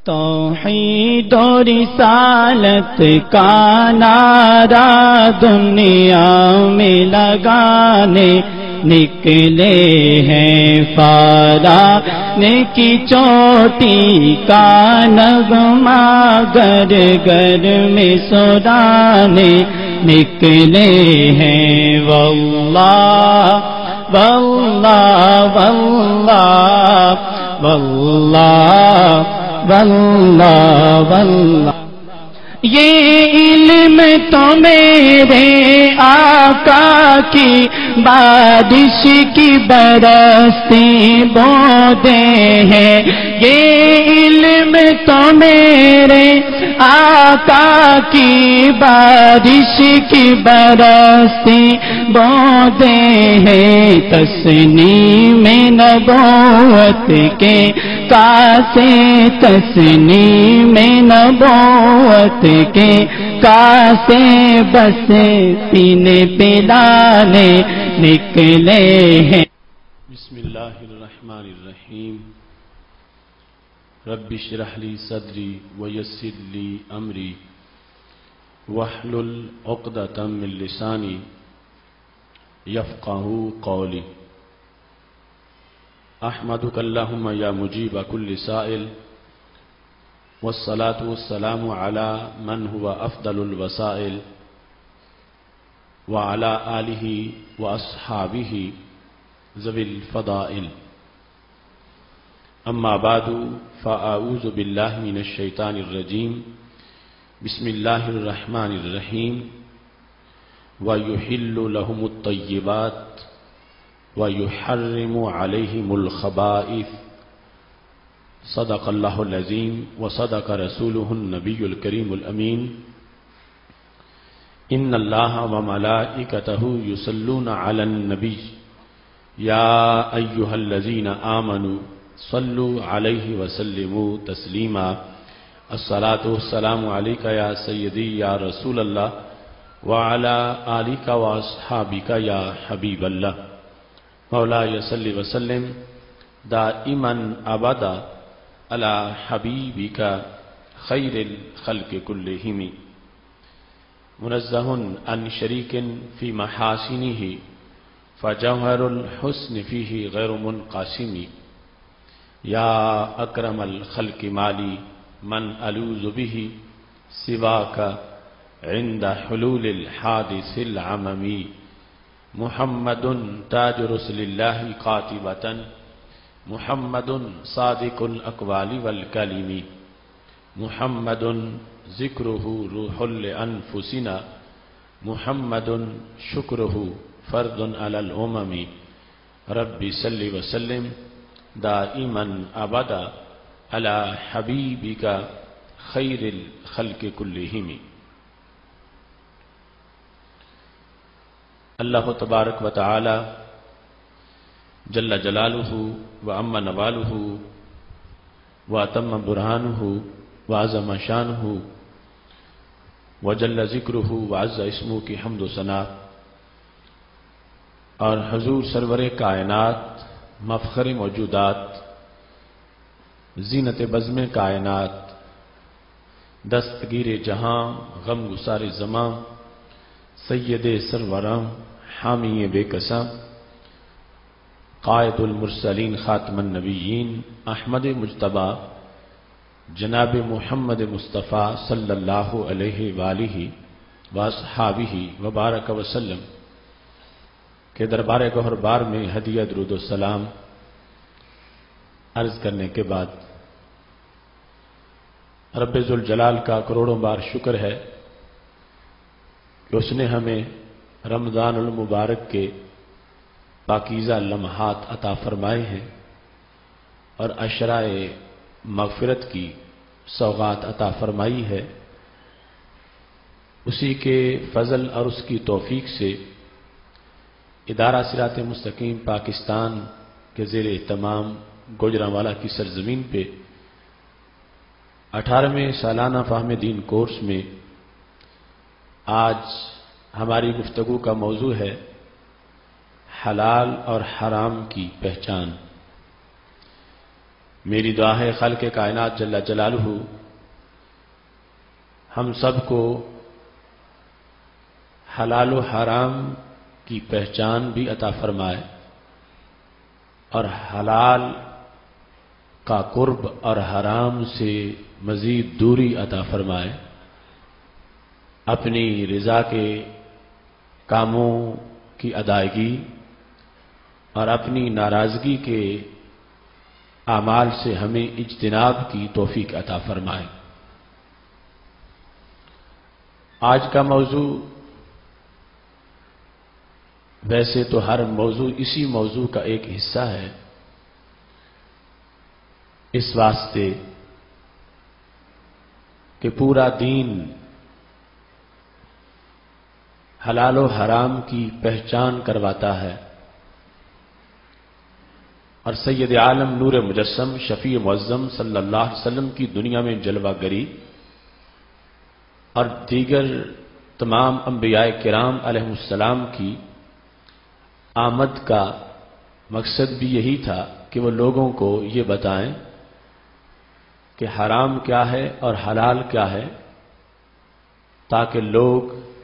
توحید و رسالت کا نعرہ دنیا میں لگانے نکلے ہیں فارانے کی چوٹی کا نغمہ گر گر میں سنانے نکلے ہیں واللہ واللہ واللہ واللہ واللہ واللہ۔ یہ علم تو میرے آقا کی بارش کی برستی بوندیں ہیں، یہ علم تو میرے آقا کی بارش کی برستی بوندیں ہیں، تسنیم نبوت کے کاسے تسنیم نبوت کے کاسے بس پینے پلانے نکلے ہیں۔ بسم اللہ الرحمن الرحیم۔ رب اشرح لی صدری ویسر لی امری واحلل عقدۃ من لسانی یفقہوا قولی۔ احمدک اللہم یا مجیب کل سائل والصلاة والسلام علی من هو افضل الوسائل وعلى آلہ واصحابہ ذوی الفضائل، اما بعد فاعوذ باللہ من الشیطان الرجیم، بسم اللہ الرحمن الرحیم۔ وَيُحِلُّ لَهُمُ الطَّيِّبَاتِ وَيُحَرِّمُ عَلَيْهِمُ الْخَبَائِثَ، صدق اللہ العظیم وصدق رسولہ النبی الکریم الامین۔ ان اللہ وملائکتہ یصلون علی النبی یا ایہا الذین آمنوا صلوا علیہ وسلموا تسلیما۔ الصلاۃ والسلام علیک یا سیدی یا رسول اللہ وعلی آلک واصحابک یا حبیب اللہ۔ مولاي صل وسلم دائما ابدا علی حبیبک خیر الخلق کلہم، منزہ عن شریک فی محاسنہ فجوہر الحسن فیہ غیر منقسم۔ یا اکرم الخلق مالی من الوذ بہ سواک عند حلول الحادث العممی۔ محمد تاج رسل اللہ قاطبۃ، محمد صادق الاقوال والکلم، محمد ذکرہ روح لانفسنا، محمد شکرہ فرد علی الامم۔ رب صل وسلم دائما ابدا علی حبیبک خیر الخلق کلہم۔ اللہ تبارک و تعالی جل جلالہ وعم نوالہ واتم برہانہ وعظم شانہ وجل ذکرہ وعز اسمہ کی حمد و ثنا، اور حضور سرور کائنات مفخر موجودات زینت بزم کائنات دستگیر جہاں غم گسار زماں سید سروراں حامی بے کساں قائد المرسلین خاتم النبیین احمد مجتبیٰ جناب محمد مصطفیٰ صلی اللہ علیہ وآلہ واصحابہ وبارک وسلم کے دربار گوہر بار میں ہدیہ درود و سلام عرض کرنے کے بعد رب ذوالجلال کا کروڑوں بار شکر ہے کہ اس نے ہمیں رمضان المبارک کے پاکیزہ لمحات عطا فرمائے ہیں اور عشرائے مغفرت کی سوغات عطا فرمائی ہے۔ اسی کے فضل اور اس کی توفیق سے ادارہ صراط مستقیم پاکستان کے زیر اہتمام گوجرانوالا کی سرزمین پہ 18ویں سالانہ فہم دین کورس میں آج ہماری گفتگو کا موضوع ہے حلال اور حرام کی پہچان۔ میری دعا ہے خالق کائنات جل جلالہ ہم سب کو حلال و حرام کی پہچان بھی عطا فرمائے اور حلال کا قرب اور حرام سے مزید دوری عطا فرمائے، اپنی رضا کے کاموں کی ادائیگی اور اپنی ناراضگی کے اعمال سے ہمیں اجتناب کی توفیق عطا فرمائے۔ آج کا موضوع ویسے تو ہر موضوع اسی موضوع کا ایک حصہ ہے، اس واسطے کہ پورا دین حلال و حرام کی پہچان کرواتا ہے، اور سید عالم نور مجسم شفیع معظم صلی اللہ علیہ وسلم کی دنیا میں جلوہ گری اور دیگر تمام انبیاء کرام علیہ السلام کی آمد کا مقصد بھی یہی تھا کہ وہ لوگوں کو یہ بتائیں کہ حرام کیا ہے اور حلال کیا ہے، تاکہ لوگ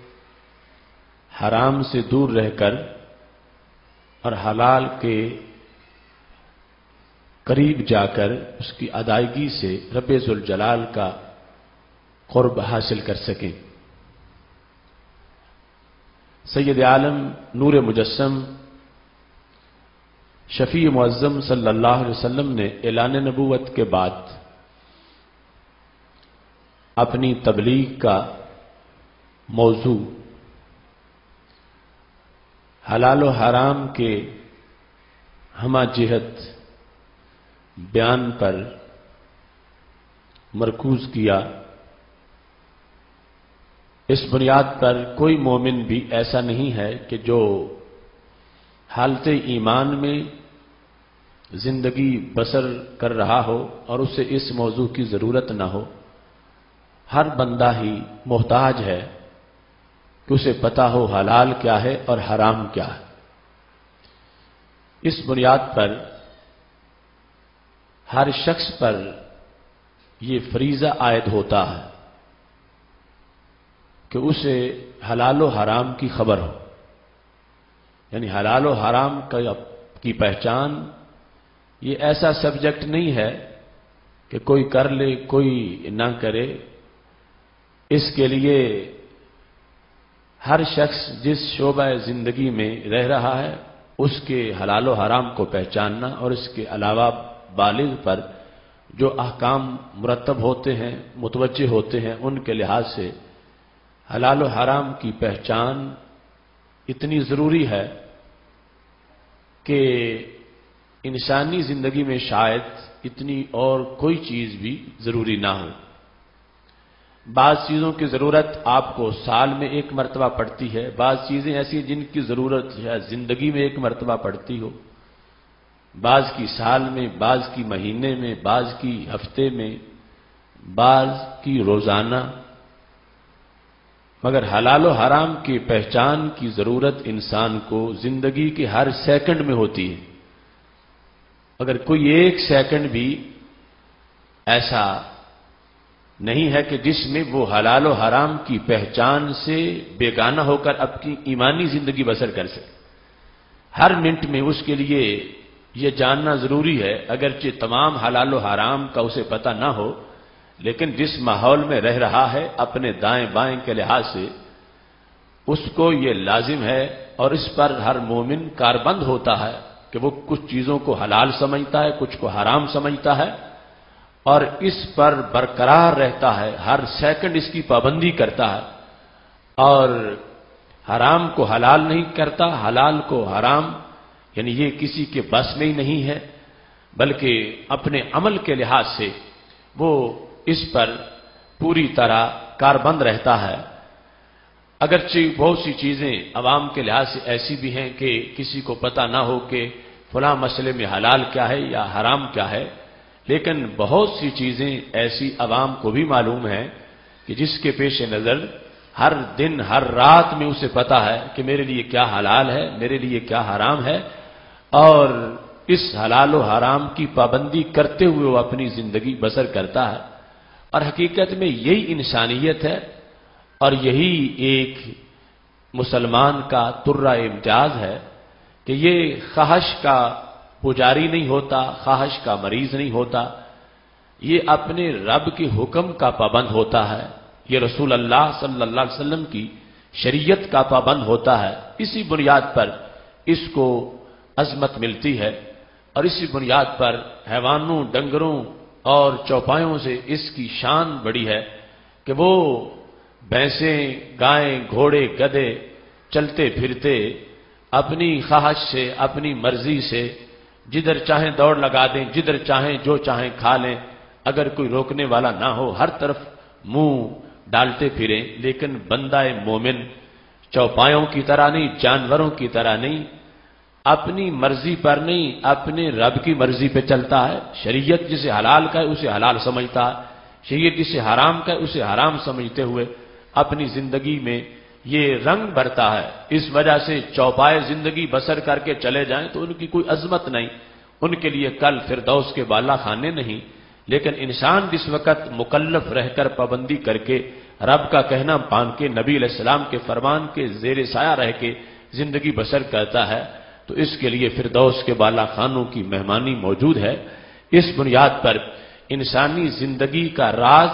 حرام سے دور رہ کر اور حلال کے قریب جا کر اس کی ادائیگی سے رب ذوالجلال کا قرب حاصل کر سکیں۔ سید عالم نور مجسم شفیع معظم صلی اللہ علیہ وسلم نے اعلان نبوت کے بعد اپنی تبلیغ کا موضوع حلال و حرام کے ہمہ جہت بیان پر مرکوز کیا۔ اس بنیاد پر کوئی مومن بھی ایسا نہیں ہے کہ جو حالت ایمان میں زندگی بسر کر رہا ہو اور اسے اس موضوع کی ضرورت نہ ہو۔ ہر بندہ ہی محتاج ہے کہ اسے پتا ہو حلال کیا ہے اور حرام کیا ہے۔ اس بنیاد پر ہر شخص پر یہ فریضہ عائد ہوتا ہے کہ اسے حلال و حرام کی خبر ہو، یعنی حلال و حرام کی پہچان یہ ایسا سبجیکٹ نہیں ہے کہ کوئی کر لے کوئی نہ کرے۔ اس کے لیے ہر شخص جس شعبہ زندگی میں رہ رہا ہے اس کے حلال و حرام کو پہچاننا اور اس کے علاوہ بالغ پر جو احکام مرتب ہوتے ہیں متوجہ ہوتے ہیں ان کے لحاظ سے حلال و حرام کی پہچان اتنی ضروری ہے کہ انسانی زندگی میں شاید اتنی اور کوئی چیز بھی ضروری نہ ہو۔ بعض چیزوں کی ضرورت آپ کو سال میں ایک مرتبہ پڑتی ہے، بعض چیزیں ایسی جن کی ضرورت زندگی میں ایک مرتبہ پڑتی ہو، بعض کی سال میں، بعض کی مہینے میں، بعض کی ہفتے میں، بعض کی روزانہ، مگر حلال و حرام کی پہچان کی ضرورت انسان کو زندگی کے ہر سیکنڈ میں ہوتی ہے۔ اگر کوئی ایک سیکنڈ بھی ایسا نہیں ہے کہ جس میں وہ حلال و حرام کی پہچان سے بیگانہ ہو کر اپنی ایمانی زندگی بسر کر سکے۔ ہر منٹ میں اس کے لیے یہ جاننا ضروری ہے، اگرچہ تمام حلال و حرام کا اسے پتہ نہ ہو، لیکن جس ماحول میں رہ رہا ہے اپنے دائیں بائیں کے لحاظ سے اس کو یہ لازم ہے، اور اس پر ہر مومن کاربند ہوتا ہے کہ وہ کچھ چیزوں کو حلال سمجھتا ہے، کچھ کو حرام سمجھتا ہے، اور اس پر برقرار رہتا ہے، ہر سیکنڈ اس کی پابندی کرتا ہے، اور حرام کو حلال نہیں کرتا، حلال کو حرام، یعنی یہ کسی کے بس میں ہی نہیں ہے، بلکہ اپنے عمل کے لحاظ سے وہ اس پر پوری طرح کاربند رہتا ہے۔ اگرچہ بہت سی چیزیں عوام کے لحاظ سے ایسی بھی ہیں کہ کسی کو پتہ نہ ہو کہ فلاں مسئلے میں حلال کیا ہے یا حرام کیا ہے، لیکن بہت سی چیزیں ایسی عوام کو بھی معلوم ہیں کہ جس کے پیش نظر ہر دن ہر رات میں اسے پتہ ہے کہ میرے لیے کیا حلال ہے، میرے لیے کیا حرام ہے، اور اس حلال و حرام کی پابندی کرتے ہوئے وہ اپنی زندگی بسر کرتا ہے، اور حقیقت میں یہی انسانیت ہے اور یہی ایک مسلمان کا ترہ امتیاز ہے کہ یہ خواہش کا پجاری نہیں ہوتا، خواہش کا مریض نہیں ہوتا، یہ اپنے رب کے حکم کا پابند ہوتا ہے، یہ رسول اللہ صلی اللہ علیہ وسلم کی شریعت کا پابند ہوتا ہے۔ اسی بنیاد پر اس کو عظمت ملتی ہے اور اسی بنیاد پر حیوانوں، ڈنگروں اور چوپایوں سے اس کی شان بڑی ہے کہ وہ بھینسیں، گائیں، گھوڑے، گدھے چلتے پھرتے اپنی خواہش سے، اپنی مرضی سے جدھر چاہیں دوڑ لگا دیں، جدھر چاہیں جو چاہیں کھا لیں، اگر کوئی روکنے والا نہ ہو، ہر طرف منہ ڈالتے پھریں۔ لیکن بندہ مومن چوپایوں کی طرح نہیں، جانوروں کی طرح نہیں، اپنی مرضی پر نہیں، اپنے رب کی مرضی پہ چلتا ہے۔ شریعت جسے حلال کا ہے اسے حلال سمجھتا ہے، شریعت جسے حرام کا ہے اسے حرام سمجھتے ہوئے اپنی زندگی میں یہ رنگ بھرتا ہے۔ اس وجہ سے چوپائے زندگی بسر کر کے چلے جائیں تو ان کی کوئی عظمت نہیں، ان کے لیے کل فردوس کے بالا خانے نہیں۔ لیکن انسان جس وقت مکلف رہ کر پابندی کر کے رب کا کہنا مان کے نبی علیہ السلام کے فرمان کے زیر سایہ رہ کے زندگی بسر کرتا ہے تو اس کے لیے فردوس کے بالا خانوں کی مہمانی موجود ہے۔ اس بنیاد پر انسانی زندگی کا راز،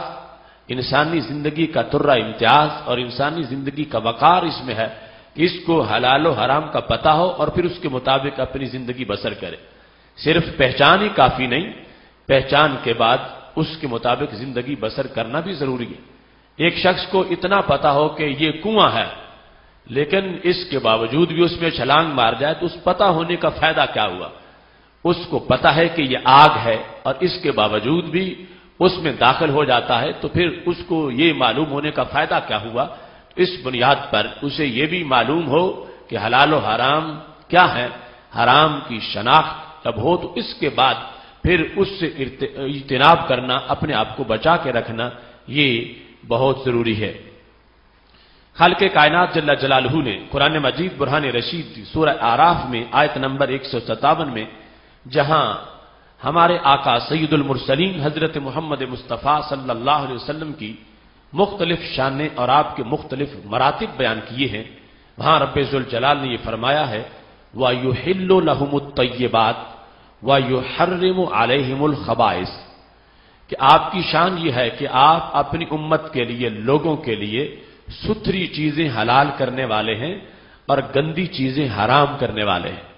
انسانی زندگی کا ترہ امتیاز اور انسانی زندگی کا وقار اس میں ہے کہ اس کو حلال و حرام کا پتہ ہو اور پھر اس کے مطابق اپنی زندگی بسر کرے۔ صرف پہچان ہی کافی نہیں، پہچان کے بعد اس کے مطابق زندگی بسر کرنا بھی ضروری ہے۔ ایک شخص کو اتنا پتا ہو کہ یہ کنواں ہے لیکن اس کے باوجود بھی اس میں چھلانگ مار جائے تو اس پتہ ہونے کا فائدہ کیا ہوا؟ اس کو پتا ہے کہ یہ آگ ہے اور اس کے باوجود بھی اس میں داخل ہو جاتا ہے تو پھر اس کو یہ معلوم ہونے کا فائدہ کیا ہوا؟ اس بنیاد پر اسے یہ بھی معلوم ہو کہ حلال و حرام کیا ہے، حرام کی شناخت جب ہو تو اس کے بعد پھر اس سے اجتناب کرنا، اپنے آپ کو بچا کے رکھنا، یہ بہت ضروری ہے۔ خالق کائنات جل جلالہ نے قرآن مجید برہان رشید سورہ اعراف میں آیت نمبر 157 میں جہاں ہمارے آقا سید المرسلین حضرت محمد مصطفیٰ صلی اللہ علیہ وسلم کی مختلف شانیں اور آپ کے مختلف مراتب بیان کیے ہیں، وہاں رب ذوالجلال نے یہ فرمایا ہے وَيُحِلُّ لَهُمُ الطَّيِّبَاتِ وَيُحَرِّمُ عَلَيْهِمُ الْخَبَائِثَ، کہ آپ کی شان یہ ہے کہ آپ اپنی امت کے لیے، لوگوں کے لیے ستھری چیزیں حلال کرنے والے ہیں اور گندی چیزیں حرام کرنے والے ہیں۔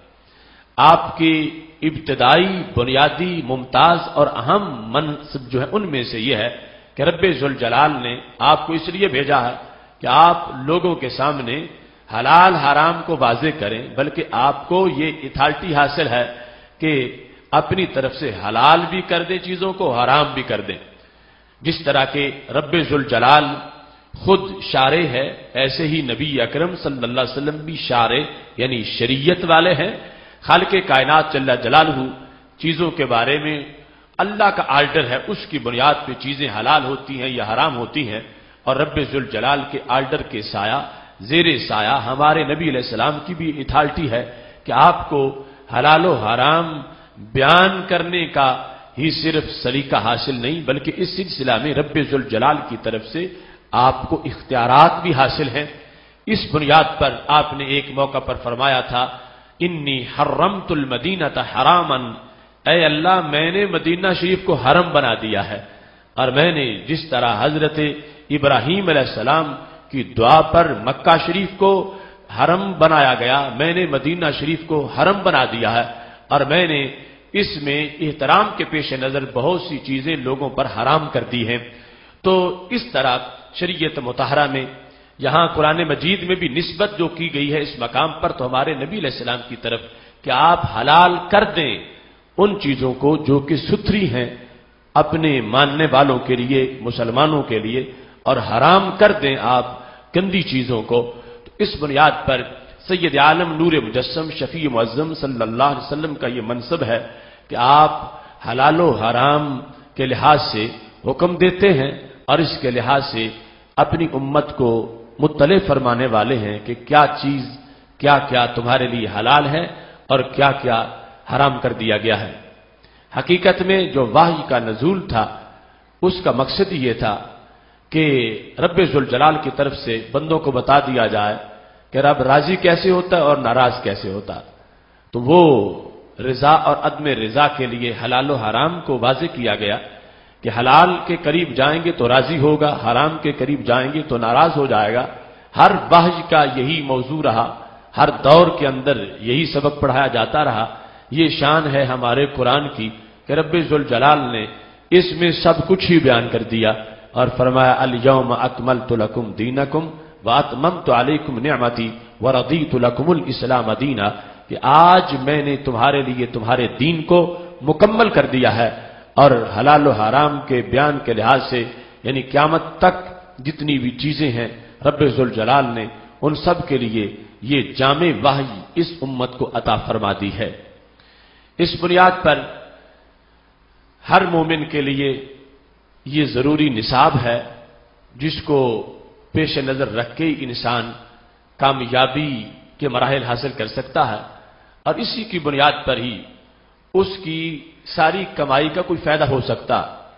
آپ کی ابتدائی، بنیادی، ممتاز اور اہم منصب جو ہے ان میں سے یہ ہے کہ رب ذوالجلال نے آپ کو اس لیے بھیجا ہے کہ آپ لوگوں کے سامنے حلال حرام کو واضح کریں، بلکہ آپ کو یہ اتھارٹی حاصل ہے کہ اپنی طرف سے حلال بھی کر دیں چیزوں کو، حرام بھی کر دیں۔ جس طرح کہ رب ذوالجلال خود شارع ہے، ایسے ہی نبی اکرم صلی اللہ علیہ وسلم بھی شارع یعنی شریعت والے ہیں۔ خالق کائنات جل جلالہ چیزوں کے بارے میں اللہ کا آرڈر ہے، اس کی بنیاد پہ چیزیں حلال ہوتی ہیں یا حرام ہوتی ہیں، اور رب ذوالجلال کے آرڈر کے سایہ، زیر سایہ ہمارے نبی علیہ السلام کی بھی اتھارٹی ہے کہ آپ کو حلال و حرام بیان کرنے کا ہی صرف سلیقہ حاصل نہیں، بلکہ اس سلسلہ میں رب ذوالجلال کی طرف سے آپ کو اختیارات بھی حاصل ہیں۔ اس بنیاد پر آپ نے ایک موقع پر فرمایا تھا انی حرمت المدینۃ حراما، اے اللہ میں نے مدینہ شریف کو حرم بنا دیا ہے، اور میں نے جس طرح حضرت ابراہیم علیہ السلام کی دعا پر مکہ شریف کو حرم بنایا گیا، میں نے مدینہ شریف کو حرم بنا دیا ہے، اور میں نے اس میں احترام کے پیش نظر بہت سی چیزیں لوگوں پر حرام کر دی ہیں۔ تو اس طرح شریعت مطہرہ میں یہاں قرآن مجید میں بھی نسبت جو کی گئی ہے اس مقام پر تو ہمارے نبی علیہ السلام کی طرف کہ آپ حلال کر دیں ان چیزوں کو جو کہ ستھری ہیں اپنے ماننے والوں کے لیے، مسلمانوں کے لیے، اور حرام کر دیں آپ گندی چیزوں کو۔ تو اس بنیاد پر سید عالم نور مجسم شفیع معظم صلی اللہ علیہ وسلم کا یہ منصب ہے کہ آپ حلال و حرام کے لحاظ سے حکم دیتے ہیں اور اس کے لحاظ سے اپنی امت کو مطلع فرمانے والے ہیں کہ کیا چیز، کیا کیا تمہارے لیے حلال ہے اور کیا کیا حرام کر دیا گیا ہے۔ حقیقت میں جو وحی کا نزول تھا اس کا مقصد یہ تھا کہ رب ذوالجلال کی طرف سے بندوں کو بتا دیا جائے کہ رب راضی کیسے ہوتا ہے اور ناراض کیسے ہوتا ہے۔ تو وہ رضا اور عدم رضا کے لیے حلال و حرام کو واضح کیا گیا کہ حلال کے قریب جائیں گے تو راضی ہوگا، حرام کے قریب جائیں گے تو ناراض ہو جائے گا۔ ہر وحی کا یہی موضوع رہا، ہر دور کے اندر یہی سبق پڑھایا جاتا رہا۔ یہ شان ہے ہمارے قرآن کی کہ رب ذوالجلال نے اس میں سب کچھ ہی بیان کر دیا اور فرمایا الیوم اکملت لکم دینکم واتممت علیکم نعمتی ورضیت لکم الاسلام دینا، کہ آج میں نے تمہارے لیے تمہارے دین کو مکمل کر دیا ہے، اور حلال و حرام کے بیان کے لحاظ سے یعنی قیامت تک جتنی بھی چیزیں ہیں رب ذوالجلال نے ان سب کے لیے یہ جامع وحی اس امت کو عطا فرما دی ہے۔ اس بنیاد پر ہر مومن کے لیے یہ ضروری نصاب ہے جس کو پیش نظر رکھ کے انسان کامیابی کے مراحل حاصل کر سکتا ہے، اور اسی کی بنیاد پر ہی اس کی ساری کمائی کا کوئی فائدہ ہو سکتا۔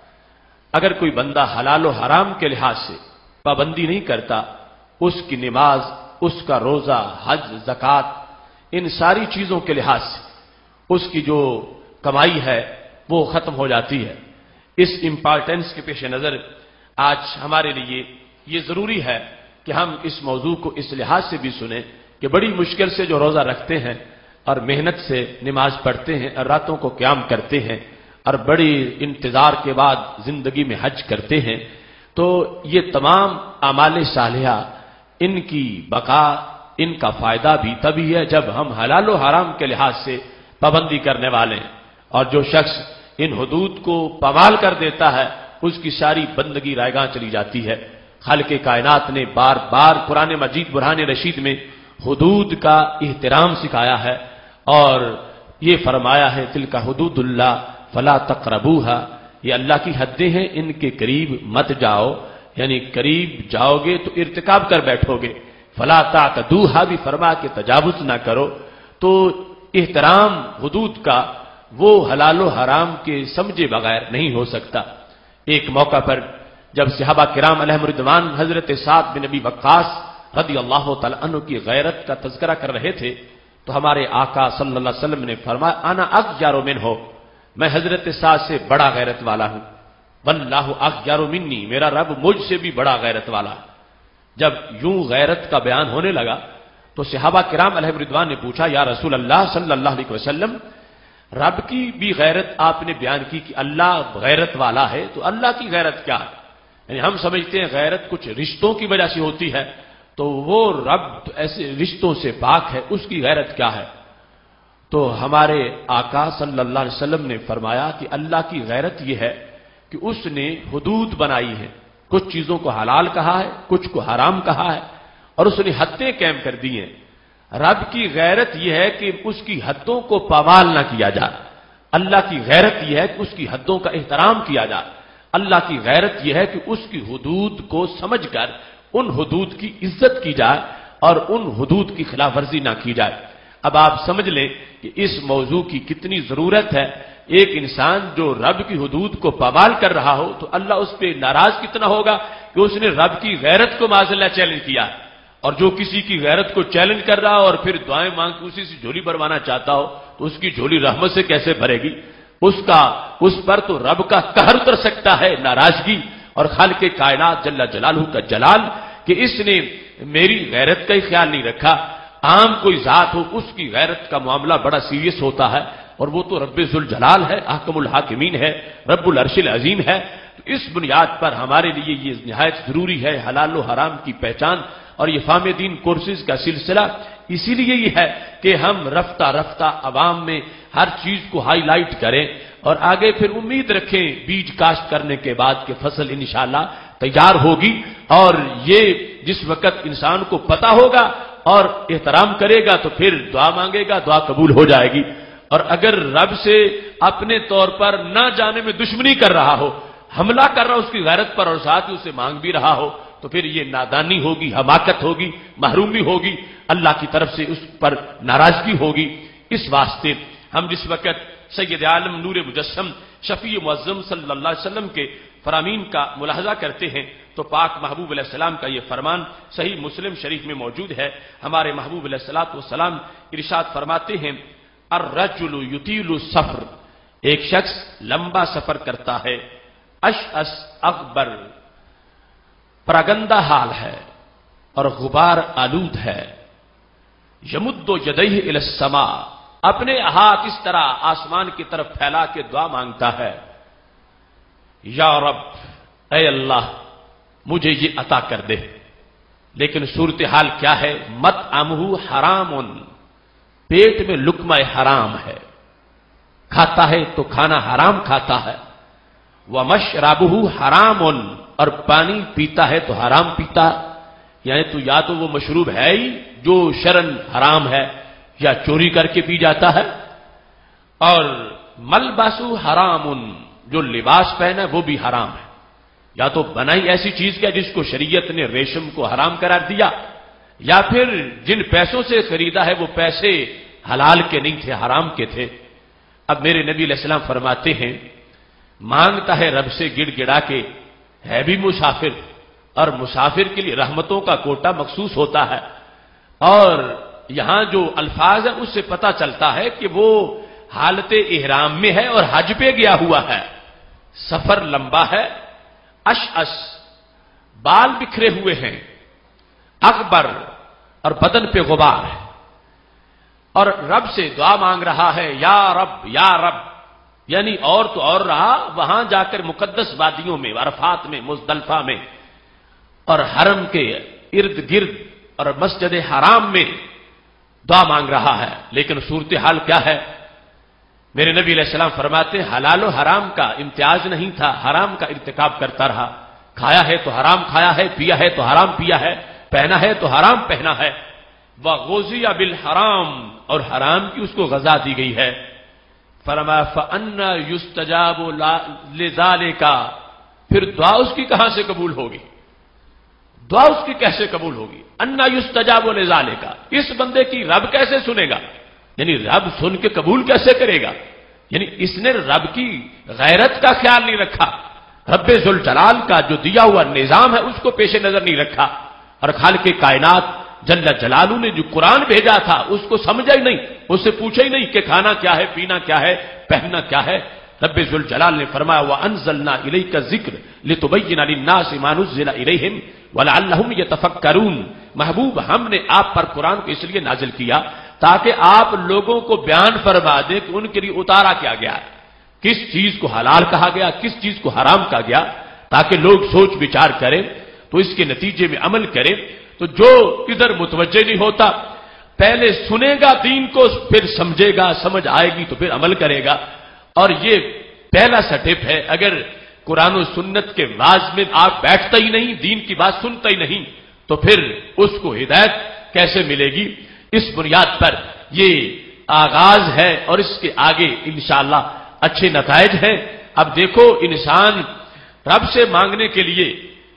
اگر کوئی بندہ حلال و حرام کے لحاظ سے پابندی نہیں کرتا، اس کی نماز، اس کا روزہ، حج، زکوٰۃ، ان ساری چیزوں کے لحاظ سے اس کی جو کمائی ہے وہ ختم ہو جاتی ہے۔ اس امپارٹنس کے پیش نظر آج ہمارے لیے یہ ضروری ہے کہ ہم اس موضوع کو اس لحاظ سے بھی سنیں کہ بڑی مشکل سے جو روزہ رکھتے ہیں اور محنت سے نماز پڑھتے ہیں اور راتوں کو قیام کرتے ہیں اور بڑی انتظار کے بعد زندگی میں حج کرتے ہیں، تو یہ تمام اعمال صالحہ ان کی بقا، ان کا فائدہ بھی تبھی ہے جب ہم حلال و حرام کے لحاظ سے پابندی کرنے والے ہیں، اور جو شخص ان حدود کو پامال کر دیتا ہے اس کی ساری بندگی رائیگاں چلی جاتی ہے۔ خالق کائنات نے بار بار قرآن مجید برہان رشید میں حدود کا احترام سکھایا ہے اور یہ فرمایا ہے تلک حدود اللہ فلا تقربوها، یہ اللہ کی حدیں ہیں، ان کے قریب مت جاؤ، یعنی قریب جاؤ گے تو ارتکاب کر بیٹھو گے۔ فلا تعتدوها بھی فرما کہ تجاوز نہ کرو۔ تو احترام حدود کا وہ حلال و حرام کے سمجھے بغیر نہیں ہو سکتا۔ ایک موقع پر جب صحابہ کرام علیہم رضوان حضرت سعد بن ابی وقاص رضی اللہ تعالی عنہ کی غیرت کا تذکرہ کر رہے تھے تو ہمارے آقا صلی اللہ علیہ وسلم نے فرمایا انا اغیر منہ، میں حضرت سعد سے بڑا غیرت والا ہوں، واللہ اغیر منی، میرا رب مجھ سے بھی بڑا غیرت والا ہے۔ جب یوں غیرت کا بیان ہونے لگا تو صحابہ کرام علیہم رضوان نے پوچھا یا رسول اللہ صلی اللہ علیہ وسلم، رب کی بھی غیرت آپ نے بیان کی کہ اللہ غیرت والا ہے، تو اللہ کی غیرت کیا ہے؟ یعنی ہم سمجھتے ہیں غیرت کچھ رشتوں کی وجہ سے ہوتی ہے، تو وہ رب ایسے رشتوں سے پاک ہے، اس کی غیرت کیا ہے؟ تو ہمارے آقا صلی اللہ علیہ وسلم نے فرمایا کہ اللہ کی غیرت یہ ہے کہ اس نے حدود بنائی ہے، کچھ چیزوں کو حلال کہا ہے، کچھ کو حرام کہا ہے، اور اس نے حدیں قائم کر دی ہیں۔ رب کی غیرت یہ ہے کہ اس کی حدوں کو پامال نہ کیا جائے، اللہ کی غیرت یہ ہے کہ اس کی حدوں کا احترام کیا جائے، اللہ کی غیرت یہ ہے کہ اس کی حدود کو سمجھ کر ان حدود کی عزت کی جائے اور ان حدود کی خلاف ورزی نہ کی جائے۔ اب آپ سمجھ لیں کہ اس موضوع کی کتنی ضرورت ہے۔ ایک انسان جو رب کی حدود کو پامال کر رہا ہو تو اللہ اس پہ ناراض کتنا ہوگا کہ اس نے رب کی غیرت کو معاذ اللہ چیلنج کیا، اور جو کسی کی غیرت کو چیلنج کر رہا ہو اور پھر دعائیں مانگ کے اسی سے جھولی بھروانا چاہتا ہو تو اس کی جھولی رحمت سے کیسے بھرے گی؟ اس پر تو رب کا قہر اتر سکتا ہے، ناراضگی، اور خالق کائنات جل جلالہ کا جلال کہ اس نے میری غیرت کا ہی خیال نہیں رکھا۔ عام کوئی ذات ہو اس کی غیرت کا معاملہ بڑا سیریس ہوتا ہے، اور وہ تو رب ذوالجلال ہے، احکم الحاکمین ہے، رب العرش العظیم ہے۔ تو اس بنیاد پر ہمارے لیے یہ نہایت ضروری ہے حلال و حرام کی پہچان، اور یہ فہم دین کورسز کا سلسلہ اسی لیے یہ ہے کہ ہم رفتہ رفتہ عوام میں ہر چیز کو ہائی لائٹ کریں اور آگے پھر امید رکھیں بیج کاشت کرنے کے بعد کہ فصل انشاءاللہ تیار ہوگی، اور یہ جس وقت انسان کو پتہ ہوگا اور احترام کرے گا تو پھر دعا مانگے گا، دعا قبول ہو جائے گی۔ اور اگر رب سے اپنے طور پر نہ جانے میں دشمنی کر رہا ہو، حملہ کر رہا ہو اس کی غیرت پر اور ساتھ ہی اسے مانگ بھی رہا ہو، تو پھر یہ نادانی ہوگی، حماقت ہوگی، محرومی ہوگی، اللہ کی طرف سے اس پر ناراضگی ہوگی۔ اس واسطے ہم جس وقت سید عالم نور مجسم شفیع معظم صلی اللہ علیہ وسلم کے فرامین کا ملاحظہ کرتے ہیں تو پاک محبوب علیہ السلام کا یہ فرمان صحیح مسلم شریف میں موجود ہے. ہمارے محبوب علیہ الصلوۃ والسلام ارشاد فرماتے ہیں الرجل یطیل السفر، ایک شخص لمبا سفر کرتا ہے، اشعث اغبر، پراگندہ حال ہے اور غبار آلود ہے، یمد یدیہ الی السماء، اپنے ہاتھ اس طرح آسمان کی طرف پھیلا کے دعا مانگتا ہے، یا رب، اے اللہ مجھے یہ عطا کر دے. لیکن صورتحال کیا ہے؟ مطعمہ حرام، پیٹ میں لقمہ حرام ہے، کھاتا ہے تو کھانا حرام کھاتا ہے، ومشربہ حرام، اور پانی پیتا ہے تو حرام پیتا، یعنی تو یا تو وہ مشروب ہے ہی جو شرعن حرام ہے یا چوری کر کے پی جاتا ہے، اور ملبسو حرام، جو لباس پہنا ہے وہ بھی حرام ہے، یا تو بنائی ایسی چیز کیا جس کو شریعت نے ریشم کو حرام قرار دیا، یا پھر جن پیسوں سے خریدا ہے وہ پیسے حلال کے نہیں تھے، حرام کے تھے. اب میرے نبی علیہ السلام فرماتے ہیں مانگتا ہے رب سے گڑ گڑا کے، ہے بھی مسافر، اور مسافر کے لیے رحمتوں کا کوٹا مخصوص ہوتا ہے، اور یہاں جو الفاظ ہیں اس سے پتہ چلتا ہے کہ وہ حالت احرام میں ہے اور حج پہ گیا ہوا ہے، سفر لمبا ہے، اشعث، بال بکھرے ہوئے ہیں، اکبر، اور بدن پہ غبار ہے، اور رب سے دعا مانگ رہا ہے یا رب یا رب، یعنی اور تو اور رہا وہاں جا کر مقدس وادیوں میں، عرفات میں، مزدلفہ میں، اور حرم کے ارد گرد اور مسجد حرام میں دعا مانگ رہا ہے. لیکن صورتحال کیا ہے؟ میرے نبی علیہ السلام فرماتے ہیں حلال و حرام کا امتیاز نہیں تھا، حرام کا ارتکاب کرتا رہا، کھایا ہے تو حرام کھایا ہے، پیا ہے تو حرام پیا ہے، پہنا ہے تو حرام پہنا ہے، وغذی بالحرام، اور حرام کی اس کو غذا دی گئی ہے. فرمایا فأنا یستجاب لذالک، پھر دعا اس کی کہاں سے قبول ہوگی؟ دعا اس کی کیسے قبول ہوگی؟ انا یستجاب لذالک، اس بندے کی رب کیسے سنے گا؟ یعنی رب سن کے قبول کیسے کرے گا؟ یعنی اس نے رب کی غیرت کا خیال نہیں رکھا، رب ذوالجلال کا جو دیا ہوا نظام ہے اس کو پیش نظر نہیں رکھا، اور خالق کائنات جل جلالہ نے جو قرآن بھیجا تھا اس کو سمجھا ہی نہیں، اس سے پوچھا ہی نہیں کہ کھانا کیا ہے، پینا کیا ہے، پہننا کیا ہے. رب ذوالجلال نے فرمایا وَأَنزَلْنَا إِلَيْكَ الذِّكْرَ لِتُبَيِّنَ لِلنَّاسِ مَا نُزِّلَ إِلَيْهِمْ وَلَعَلَّهُمْ يَتَفَكَّرُونَ. محبوب ہم نے آپ پر قرآن کو اس لیے نازل کیا تاکہ آپ لوگوں کو بیان فرما دیں کہ ان کے لیے اتارا کیا گیا ہے، کس چیز کو حلال کہا گیا، کس چیز کو حرام کہا گیا، تاکہ لوگ سوچ بچار کریں تو اس کے نتیجے میں عمل کریں. تو جو ادھر متوجہ نہیں ہوتا پہلے سنے گا دین کو، پھر سمجھے گا، سمجھ آئے گی تو پھر عمل کرے گا. اور یہ پہلا سٹیپ ہے. اگر قرآن و سنت کے واز میں آپ بیٹھتا ہی نہیں، دین کی بات سنتا ہی نہیں، تو پھر اس کو ہدایت کیسے ملے گی؟ اس بنیاد پر یہ آغاز ہے اور اس کے آگے انشاءاللہ اچھے نتائج ہیں. اب دیکھو انسان رب سے مانگنے کے لیے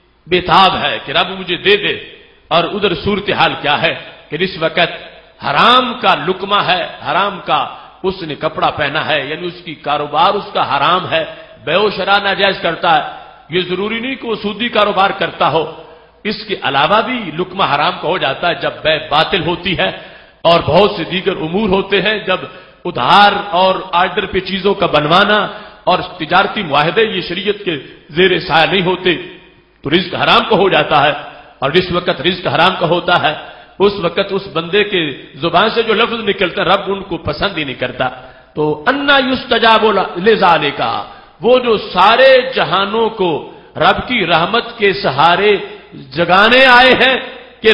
بےتاب ہے کہ رب مجھے دے دے، اور ادھر صورتحال کیا ہے کہ اس وقت حرام کا لقمہ ہے، حرام کا اس نے کپڑا پہنا ہے، یعنی اس کی کاروبار اس کا حرام ہے، بے و شرع ناجائز کرتا ہے. یہ ضروری نہیں کہ وہ سودی کاروبار کرتا ہو، اس کے علاوہ بھی لقمہ حرام کا ہو جاتا ہے جب بے باطل ہوتی ہے، اور بہت سے دیگر امور ہوتے ہیں جب ادھار اور آرڈر پہ چیزوں کا بنوانا اور تجارتی معاہدے یہ شریعت کے زیر سایہ نہیں ہوتے تو رزق حرام کا ہو جاتا ہے. اور جس وقت رزق حرام کا ہوتا ہے اس وقت اس بندے کے زبان سے جو لفظ نکلتا ہے رب ان کو پسند ہی نہیں کرتا. تو انا یستجاب لذالک، وہ جو سارے جہانوں کو رب کی رحمت کے سہارے جگانے آئے ہیں کہ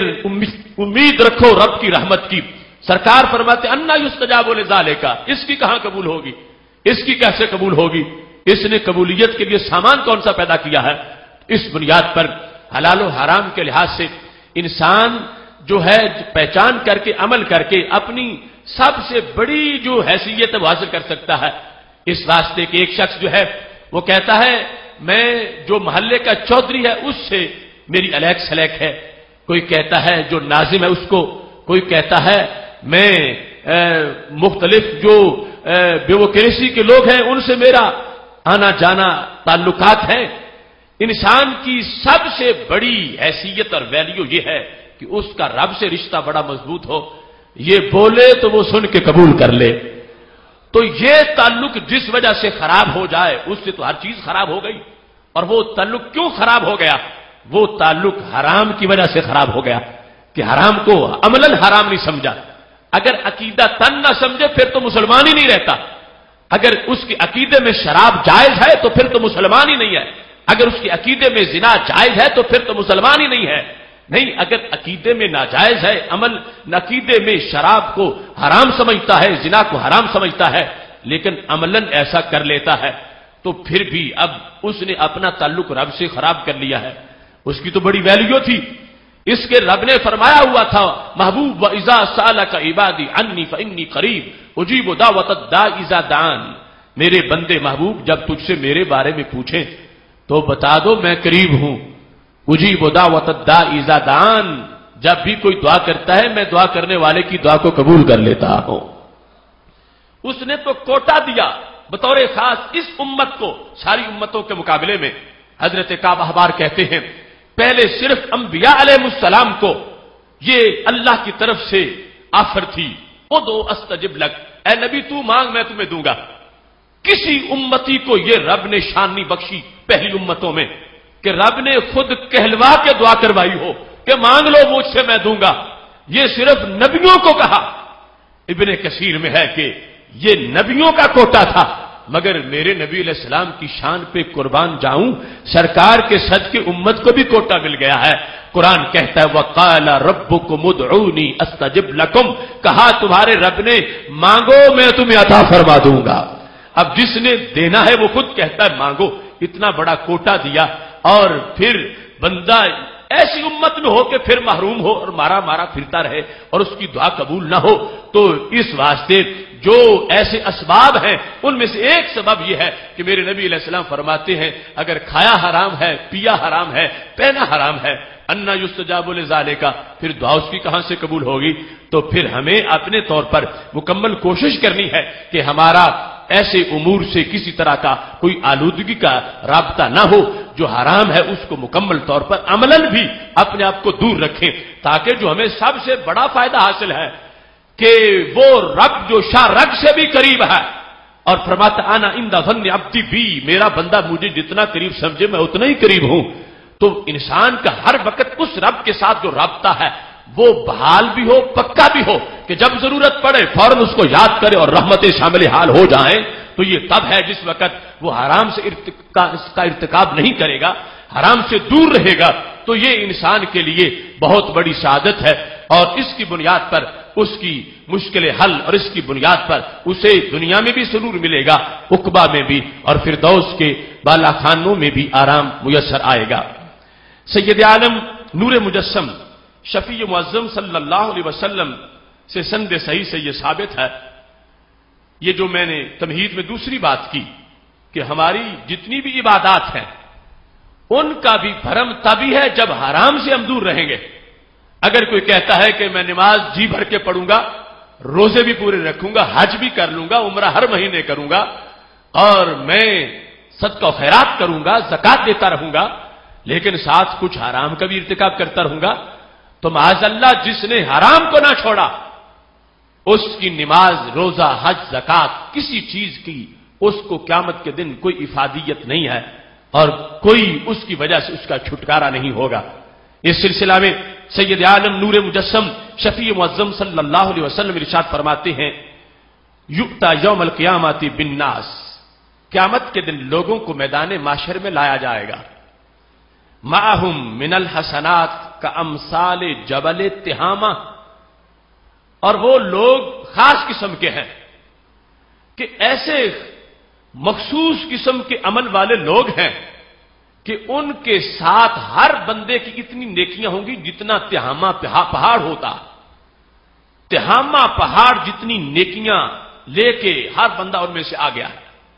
امید رکھو رب کی رحمت کی. سرکار فرماتے انا یستجاب لذالک، اس کی کہاں قبول ہوگی؟ اس کی کیسے قبول ہوگی؟ اس نے قبولیت کے لیے سامان کون سا پیدا کیا ہے؟ اس بنیاد پر حلال و حرام کے لحاظ سے انسان جو ہے پہچان کر کے عمل کر کے اپنی سب سے بڑی جو حیثیت وہ حاصل کر سکتا ہے. اس واسطے کہ ایک شخص جو ہے وہ کہتا ہے میں جو محلے کا چودھری ہے اس سے میری الیک سلیک ہے، کوئی کہتا ہے جو ناظم ہے اس کو، کوئی کہتا ہے میں مختلف جو بیوروکریسی کے لوگ ہیں ان سے میرا آنا جانا تعلقات ہیں. انسان کی سب سے بڑی حیثیت اور ویلیو یہ ہے کہ اس کا رب سے رشتہ بڑا مضبوط ہو. یہ بولے تو وہ سن کے قبول کر لے. تو یہ تعلق جس وجہ سے خراب ہو جائے اس سے تو ہر چیز خراب ہو گئی. اور وہ تعلق کیوں خراب ہو گیا؟ وہ تعلق حرام کی وجہ سے خراب ہو گیا کہ حرام کو عملاً حرام نہیں سمجھا. اگر عقیدہ تن نہ سمجھے پھر تو مسلمان ہی نہیں رہتا. اگر اس کے عقیدے میں شراب جائز ہے تو پھر تو مسلمان ہی نہیں ہے. اگر اس کے عقیدے میں زنا جائز ہے تو پھر تو مسلمان ہی نہیں ہے. نہیں، اگر عقیدے میں ناجائز ہے، عقیدے میں شراب کو حرام سمجھتا ہے، زنا کو حرام سمجھتا ہے، لیکن عملاً ایسا کر لیتا ہے، تو پھر بھی اب اس نے اپنا تعلق رب سے خراب کر لیا ہے. اس کی تو بڑی ویلیو تھی. اس کے رب نے فرمایا ہوا تھا محبوب وَإِذَا سَأَلَكَ عِبَادِي عَنِّي فَإِنِّي قَرِيبٌ أُجِيبُ دَعْوَةَ الدَّاعِ إِذَا دَعَانِ. میرے بندے محبوب جب تجھ سے میرے بارے میں پوچھیں تو بتا دو میں قریب ہوں. أُجِيبُ دَعْوَةَ الدَّاعِ إِذَا دَعَانِ. جب بھی کوئی دعا کرتا ہے میں دعا کرنے والے کی دعا کو قبول کر لیتا ہوں. اس نے تو کوٹا دیا بطور خاص اس امت کو ساری امتوں کے مقابلے میں. حضرت کعب احبار کہتے ہیں پہلے صرف انبیاء علیہ السلام کو یہ اللہ کی طرف سے آفر تھی، ادعو استجب لک، اے نبی تو مانگ میں تمہیں دوں گا. کسی امتی کو یہ رب نے شان نہیں بخشی پہلی امتوں میں کہ رب نے خود کہلوا کے دعا کروائی ہو کہ مانگ لو مجھ سے میں دوں گا. یہ صرف نبیوں کو کہا. ابن کثیر میں ہے کہ یہ نبیوں کا کوٹا تھا، مگر میرے نبی علیہ السلام کی شان پہ قربان جاؤں، سرکار کے صدقے امت کو بھی کوٹا مل گیا ہے. قرآن کہتا ہے وَقَالَ رَبُّكُمُ ادْعُونِي أَسْتَجِبْ لَكُمْ. کہا تمہارے رب نے مانگو میں تمہیں عطا فرما دوں گا. اب جس نے دینا ہے وہ خود کہتا ہے مانگو. اتنا بڑا کوٹا دیا اور پھر بندہ ایسی امت میں ہو کہ پھر محروم ہو اور مارا مارا پھرتا رہے اور اس کی دعا قبول نہ ہو. تو اس واسطے جو ایسے اسباب ہیں ان میں سے ایک سبب یہ ہے کہ میرے نبی علیہ السلام فرماتے ہیں اگر کھایا حرام ہے، پیا حرام ہے، پہنا حرام ہے، انا یستجاب لذالک، پھر دعا اس کی کہاں سے قبول ہوگی؟ تو پھر ہمیں اپنے طور پر مکمل کوشش کرنی ہے کہ ہمارا ایسے امور سے کسی طرح کا کوئی آلودگی کا رابطہ نہ ہو. جو حرام ہے اس کو مکمل طور پر عملاً بھی اپنے آپ کو دور رکھیں، تاکہ جو ہمیں سب سے بڑا فائدہ حاصل ہے کہ وہ رب جو شاہ رگ سے بھی قریب ہے اور فرماتا انا عند ظن عبدی بی، میرا بندہ مجھے جتنا قریب سمجھے میں اتنا ہی قریب ہوں. تو انسان کا ہر وقت اس رب کے ساتھ جو رابطہ ہے وہ بحال بھی ہو، پکا بھی ہو کہ جب ضرورت پڑے فوراً اس کو یاد کرے اور رحمتیں شامل حال ہو جائیں. تو یہ تب ہے جس وقت وہ حرام سے اس کا ارتکاب نہیں کرے گا، حرام سے دور رہے گا. تو یہ انسان کے لیے بہت بڑی سعادت ہے اور اس کی بنیاد پر اس کی مشکل حل اور اس کی بنیاد پر اسے دنیا میں بھی سرور ملے گا، عقبہ میں بھی، اور فردوس کے بالا خانوں میں بھی آرام میسر آئے گا. سید عالم نور مجسم شفیع معظم صلی اللہ علیہ وسلم سے سند صحیح سے یہ ثابت ہے. یہ جو میں نے تمہید میں دوسری بات کی کہ ہماری جتنی بھی عبادات ہیں ان کا بھی بھرم تبھی ہے جب حرام سے ہم دور رہیں گے. اگر کوئی کہتا ہے کہ میں نماز جی بھر کے پڑھوں گا، روزے بھی پورے رکھوں گا، حج بھی کر لوں گا، عمرہ ہر مہینے کروں گا، اور میں صدقہ و خیرات کروں گا، زکات دیتا رہوں گا، لیکن ساتھ کچھ حرام کا بھی ارتکاب کرتا رہوں گا، تو معاذ اللہ جس نے حرام کو نہ چھوڑا اس کی نماز، روزہ، حج، زکات کسی چیز کی اس کو قیامت کے دن کوئی افادیت نہیں ہے اور کوئی اس کی وجہ سے اس کا چھٹکارا نہیں ہوگا. اس سلسلہ میں سید عالم نور مجسم شفیع معظم صلی اللہ علیہ وسلم ارشاد فرماتے ہیں یؤتی یوم القیامت بالناس، قیامت کے دن لوگوں کو میدان معاشر میں لایا جائے گا، معہم من الحسنات کامثال جبل تہامہ، اور وہ لوگ خاص قسم کے ہیں کہ ایسے مخصوص قسم کے عمل والے لوگ ہیں کہ ان کے ساتھ ہر بندے کی اتنی نیکیاں ہوں گی جتنا تہامہ پہاڑ ہوتا. تہامہ پہاڑ جتنی نیکیاں لے کے ہر بندہ ان میں سے آ گیا ہے.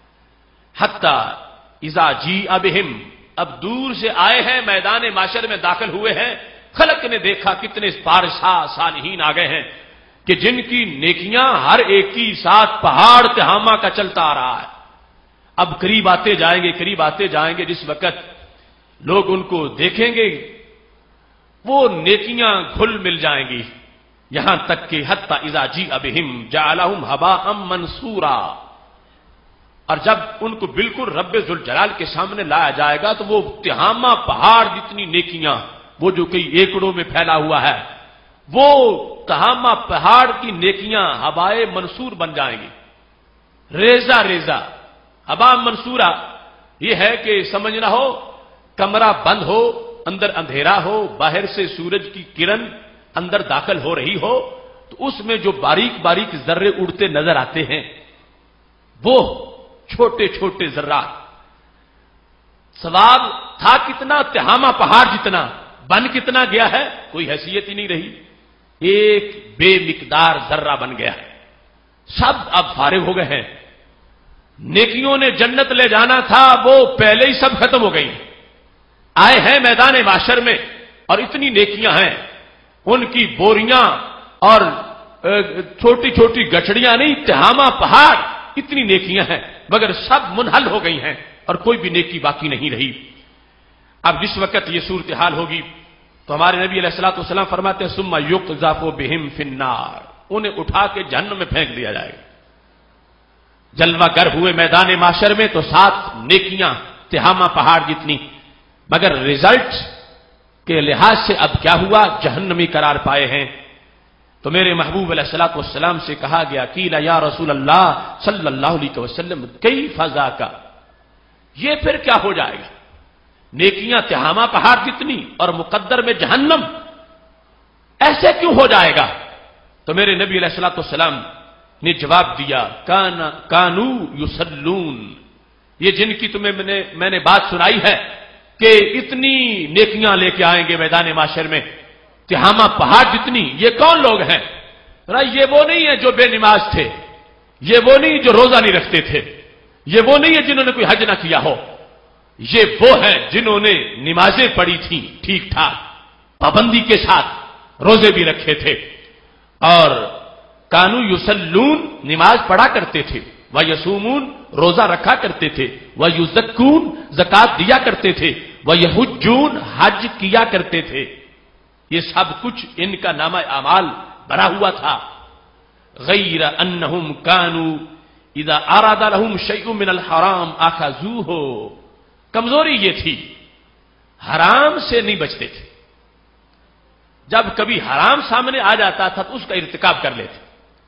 حتی اذا جیء بہم، اب دور سے آئے ہیں، میدان معاشر میں داخل ہوئے ہیں، خلق نے دیکھا کتنے پارسا صالحین آ گئے ہیں. کہ جن کی نیکیاں ہر ایک کی ساتھ پہاڑ تہامہ کا چلتا آ رہا ہے. اب قریب آتے جائیں گے جس وقت لوگ ان کو دیکھیں گے وہ نیکیاں گھل مل جائیں گی، یہاں تک کہ حتی اذا جیء بہم جعلہم ھباء منثورا، اور جب ان کو بالکل رب ذوالجلال کے سامنے لایا جائے گا تو وہ تہامہ پہاڑ جتنی نیکیاں، وہ جو کئی ایکڑوں میں پھیلا ہوا ہے، وہ تہامہ پہاڑ کی نیکیاں ھباء منثور بن جائیں گی، ریزہ ریزہ. ھباء منثورا یہ ہے کہ سمجھنا ہو کمرہ بند ہو، اندر اندھیرا ہو، باہر سے سورج کی کرن اندر داخل ہو رہی ہو تو اس میں جو باریک باریک ذرے اڑتے نظر آتے ہیں وہ چھوٹے چھوٹے ذرات. ثواب تھا کتنا؟ تہامہ پہاڑ جتنا. بن کتنا گیا ہے؟ کوئی حیثیت ہی نہیں رہی، ایک بے مقدار ذرہ بن گیا ہے. سب اب فارغ ہو گئے ہیں. نیکیوں نے جنت لے جانا تھا وہ پہلے ہی سب ختم ہو گئی. آئے ہیں میدان محشر میں اور اتنی نیکیاں ہیں، ان کی بوریاں اور چھوٹی چھوٹی گچڑیاں نہیں، تہامہ پہاڑ اتنی نیکیاں ہیں، مگر سب منحل ہو گئی ہیں اور کوئی بھی نیکی باقی نہیں رہی. اب جس وقت یہ صورتحال ہوگی تو ہمارے نبی علیہ الصلوۃ والسلام فرماتے ہیں ثم یقذف بہم فی النار، انہیں اٹھا کے جہنم میں پھینک دیا جائے گا. جلوہ گر ہوئے میدان معاشر میں تو 7 نیکیاں تہامہ پہاڑ جتنی، مگر رزلٹ کے لحاظ سے اب کیا ہوا؟ جہنمی قرار پائے ہیں. تو میرے محبوب علیہ الصلوۃ والسلام سے کہا گیا قیل یا رسول اللہ صلی اللہ علیہ وسلم کیف ذاک، یہ پھر کیا ہو جائے گا؟ نیکیاں تہامہ پہاڑ جتنی اور مقدر میں جہنم، ایسے کیوں ہو جائے گا؟ تو میرے نبی علیہ الصلوۃ والسلام نے جواب دیا کانو یصلون، یہ جن کی تمہیں میں نے بات سنائی ہے کہ اتنی نیکیاں لے کے آئیں گے میدان معاشر میں تہامہ پہاڑ جتنی، یہ کون لوگ ہیں؟ یہ وہ نہیں ہے جو بے نماز تھے، یہ وہ نہیں جو روزہ نہیں رکھتے تھے، یہ وہ نہیں ہے جنہوں نے کوئی حج نہ کیا ہو، یہ وہ ہیں جنہوں نے نمازیں پڑھی تھیں ٹھیک ٹھاک پابندی کے ساتھ، روزے بھی رکھے تھے، اور کانو یصلون نماز پڑھا کرتے تھے، ویصومون روزہ رکھا کرتے تھے، ویزکون زکات دیا کرتے تھے، ویحجون حج کیا کرتے تھے. یہ سب کچھ ان کا نامہ اعمال بھرا ہوا تھا. غیر انہم کانوا اذا اراد لهم شیء من الحرام اخذوه، کمزوری یہ تھی حرام سے نہیں بچتے تھے. جب کبھی حرام سامنے آ جاتا تھا تو اس کا ارتکاب کر لیتے،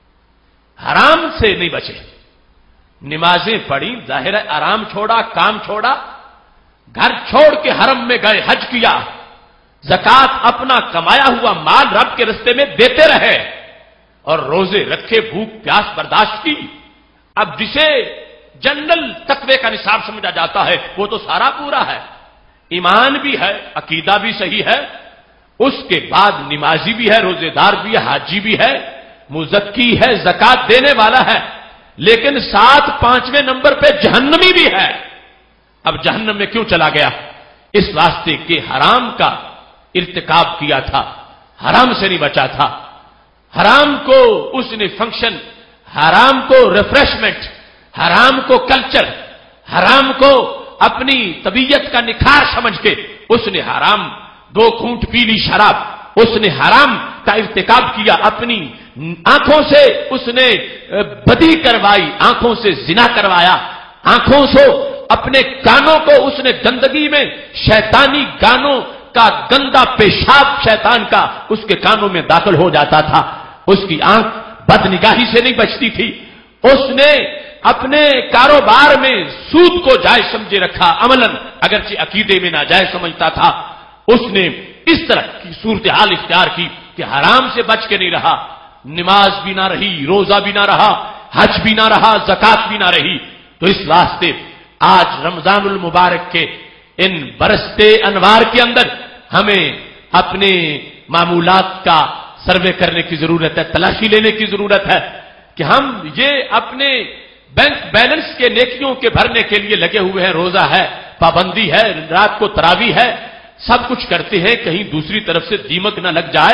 حرام سے نہیں بچے. نمازیں پڑھی، ظاہر ہے آرام چھوڑا، کام چھوڑا، گھر چھوڑ کے حرم میں گئے، حج کیا، زکات اپنا کمایا ہوا مال رب کے رستے میں دیتے رہے، اور روزے رکھے، بھوک پیاس برداشت کی. اب جسے جنرل تقوی کا نصاب سمجھا جاتا ہے وہ تو سارا پورا ہے، ایمان بھی ہے، عقیدہ بھی صحیح ہے، اس کے بعد نمازی بھی ہے، روزے دار بھی ہے، حاجی بھی ہے، مزکی ہے، زکات دینے والا ہے، لیکن ساتھ 5ویں نمبر پہ جہنمی بھی ہے. اب جہنم میں کیوں چلا گیا؟ اس واسطے کہ حرام کا ارتکاب کیا تھا، حرام سے نہیں بچا تھا. حرام کو اس نے فنکشن، حرام کو ریفریشمنٹ، حرام کو کلچر، حرام کو اپنی طبیعت کا نکھار سمجھ کے اس نے حرام 2 گھونٹ پی لی شراب، اس نے حرام کا ارتکاب کیا، اپنی آنکھوں سے اس نے بدی کروائی، آنکھوں سے زنا کروایا، آنکھوں سے اپنے کانوں کو اس نے گندگی میں شیطانی گانوں کا گندا پیشاب شیطان کا اس کے کانوں میں داخل ہو جاتا تھا. اس کی آنکھ بد نگاہی سے نہیں بچتی تھی. اس نے اپنے کاروبار میں سود کو جائز سمجھے رکھا، عملاً اگرچہ عقیدے میں ناجائز سمجھتا تھا. اس نے اس طرح کی صورتحال اختیار کی کہ حرام سے بچ کے نہیں رہا، نماز بھی نہ رہی، روزہ بھی نہ رہا، حج بھی نہ رہا، زکات بھی نہ رہی. تو اس واسطے آج رمضان المبارک کے ان برستے انوار کے اندر ہمیں اپنے معمولات کا سروے کرنے کی ضرورت ہے، تلاشی لینے کی ضرورت ہے کہ ہم یہ اپنے بینک بیلنس کے نیکیوں کے بھرنے کے لیے لگے ہوئے ہیں. روزہ ہے، پابندی ہے، رات کو تراویح ہے، سب کچھ کرتے ہیں، کہیں دوسری طرف سے دیمک نہ لگ جائے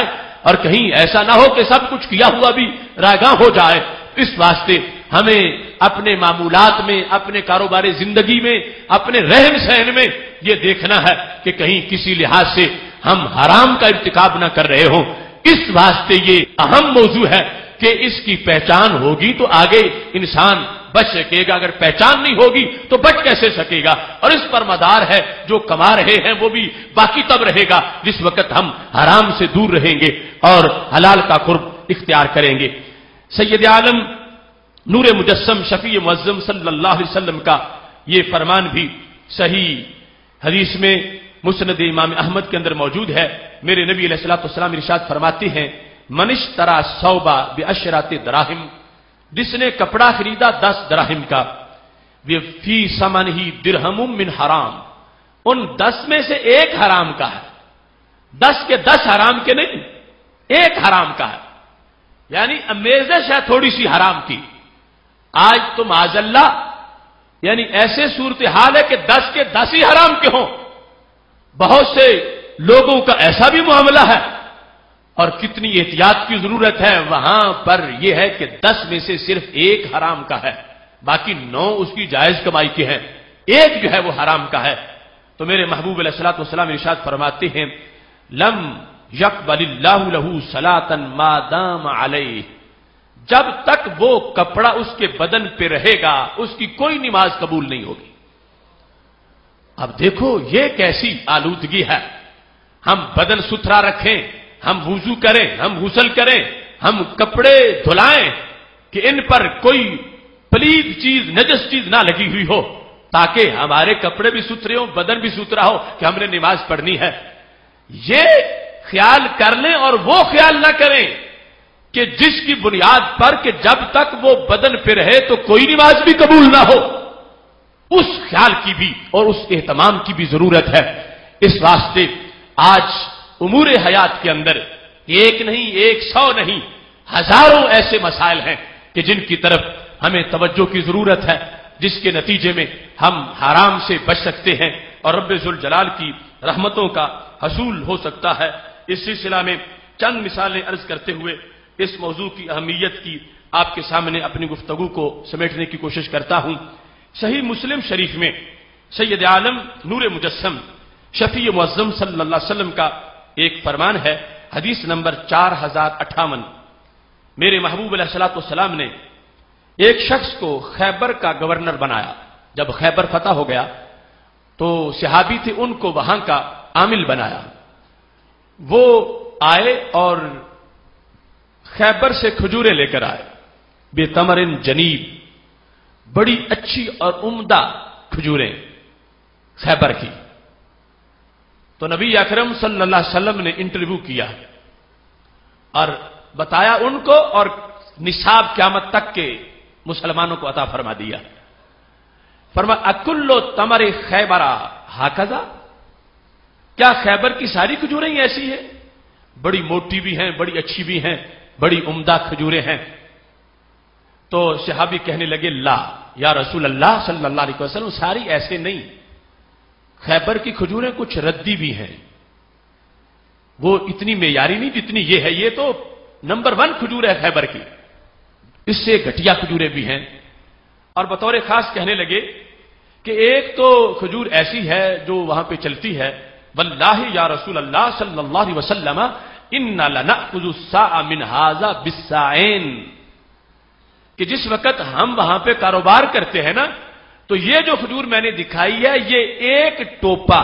اور کہیں ایسا نہ ہو کہ سب کچھ کیا ہوا بھی رائگاں ہو جائے. اس واسطے ہمیں اپنے معمولات میں، اپنے کاروباری زندگی میں، اپنے رہن سہن میں یہ دیکھنا ہے کہ کہیں کسی لحاظ سے ہم حرام کا ارتکاب نہ کر رہے ہوں. اس واسطے یہ اہم موضوع ہے کہ اس کی پہچان ہوگی تو آگے انسان بچ سکے گا. اگر پہچان نہیں ہوگی تو بچ کیسے سکے گا؟ اور اس پر مدار ہے جو کما رہے ہیں وہ بھی باقی تب رہے گا جس وقت ہم حرام سے دور رہیں گے اور حلال کا قرب اختیار کریں گے. سید عالم نور مجسم شفیع معظم صلی اللہ علیہ وسلم کا یہ فرمان بھی صحیح حدیث میں مسند امام احمد کے اندر موجود ہے. میرے نبی علیہ الصلوۃ والسلام ارشاد فرماتے ہیں من اشترى ثوبا بعشرۃ دراہم، جس نے کپڑا خریدا 10 دراہم کا، فی ثمنہ درہم من حرام، ان 10 میں سے ایک حرام کا ہے. 10 کے 10 حرام کے نہیں، ایک حرام کا ہے. یعنی امیزش ہے تھوڑی سی حرام کی. آج تو معاذ اللہ یعنی ایسے صورتحال ہے کہ 10 کے 10 ہی حرام کے ہوں. بہت سے لوگوں کا ایسا بھی معاملہ ہے. اور کتنی احتیاط کی ضرورت ہے. وہاں پر یہ ہے کہ 10 میں سے صرف ایک حرام کا ہے، باقی 9 اس کی جائز کمائی کے ہیں، ایک جو ہے وہ حرام کا ہے. تو میرے محبوب علیہ الصلوۃ والسلام ارشاد فرماتے ہیں لم یقبل اللہ لہ صلاۃ ما دام علیہ، جب تک وہ کپڑا اس کے بدن پہ رہے گا اس کی کوئی نماز قبول نہیں ہوگی. اب دیکھو یہ کیسی آلودگی ہے. ہم بدن ستھرا رکھیں، ہم وضو کریں، ہم غسل کریں، ہم کپڑے دھلائیں کہ ان پر کوئی پلید چیز، نجس چیز نہ لگی ہوئی ہو، تاکہ ہمارے کپڑے بھی ستھرے ہوں، بدن بھی ستھرا ہو کہ ہم نے نماز پڑھنی ہے. یہ خیال کر لیں اور وہ خیال نہ کریں کہ جس کی بنیاد پر کہ جب تک وہ بدن پہ رہے تو کوئی نماز بھی قبول نہ ہو. اس خیال کی بھی اور اس اہتمام کی بھی ضرورت ہے. اس واسطے آج امور حیات کے اندر ایک نہیں، 100 نہیں، ہزاروں ایسے مسائل ہیں کہ جن کی طرف ہمیں توجہ کی ضرورت ہے، جس کے نتیجے میں ہم حرام سے بچ سکتے ہیں اور رب ذوالجلال کی رحمتوں کا حصول ہو سکتا ہے. اس سلسلہ میں چند مثالیں عرض کرتے ہوئے اس موضوع کی اہمیت کی آپ کے سامنے اپنی گفتگو کو سمیٹنے کی کوشش کرتا ہوں. صحیح مسلم شریف میں سید عالم نور مجسم شفیع معظم صلی اللہ علیہ وسلم کا ایک فرمان ہے، حدیث نمبر 4058. میرے محبوب علیہ الصلوۃ والسلام نے ایک شخص کو خیبر کا گورنر بنایا. جب خیبر فتح ہو گیا تو صحابی تھے، ان کو وہاں کا عامل بنایا. وہ آئے اور خیبر سے کھجوریں لے کر آئے، بے تمرن جنیب، بڑی اچھی اور عمدہ کھجوریں خیبر کی. تو نبی اکرم صلی اللہ علیہ وسلم نے انٹرویو کیا اور بتایا ان کو، اور نصاب قیامت تک کے مسلمانوں کو عطا فرما دیا. فرما اکلو تمر خیبرا ہاکذا، کیا خیبر کی ساری کھجوریں ایسی ہیں؟ بڑی موٹی بھی ہیں، بڑی اچھی بھی ہیں، بڑی عمدہ کھجوریں ہیں. تو صحابی کہنے لگے لا یا رسول اللہ صلی اللہ علیہ وسلم، ساری ایسے نہیں، خیبر کی کھجوریں کچھ ردی بھی ہیں، وہ اتنی معیاری نہیں جتنی یہ ہے. یہ تو نمبر 1 کھجور ہے خیبر کی، اس سے گھٹیا کھجوریں بھی ہیں. اور بطور خاص کہنے لگے کہ ایک تو کھجور ایسی ہے جو وہاں پہ چلتی ہے، واللہ یا رسول اللہ صلی اللہ علیہ وسلم ان لنأخذ الساع من هذا بالساعين، کہ جس وقت ہم وہاں پہ کاروبار کرتے ہیں نا، تو یہ جو کھجور میں نے دکھائی ہے یہ ایک ٹوپا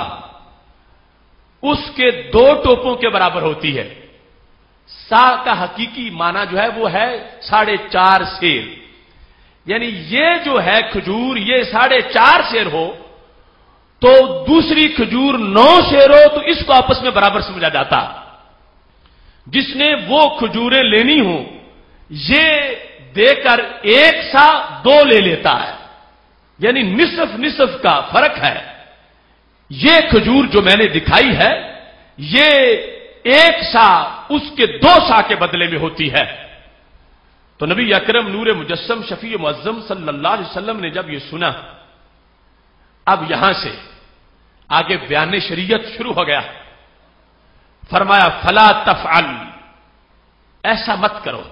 اس کے 2 ٹوپوں کے برابر ہوتی ہے. سا کا حقیقی معنی جو ہے وہ ہے 4.5 سیر. یعنی یہ جو ہے کھجور یہ 4.5 سیر ہو تو دوسری کھجور 9 سیر ہو تو اس کو آپس میں برابر سمجھا جاتا. جس نے وہ کھجوریں لینی ہوں یہ دے کر 1 سا 2 لے لیتا ہے، یعنی نصف کا فرق ہے. یہ کھجور جو میں نے دکھائی ہے یہ 1 سا اس کے 2 سا کے بدلے میں ہوتی ہے. تو نبی اکرم نور مجسم شفیع معظم صلی اللہ علیہ وسلم نے جب یہ سنا، اب یہاں سے آگے بیان شریعت شروع ہو گیا. فرمایا فلا تفعل، ایسا مت کرو.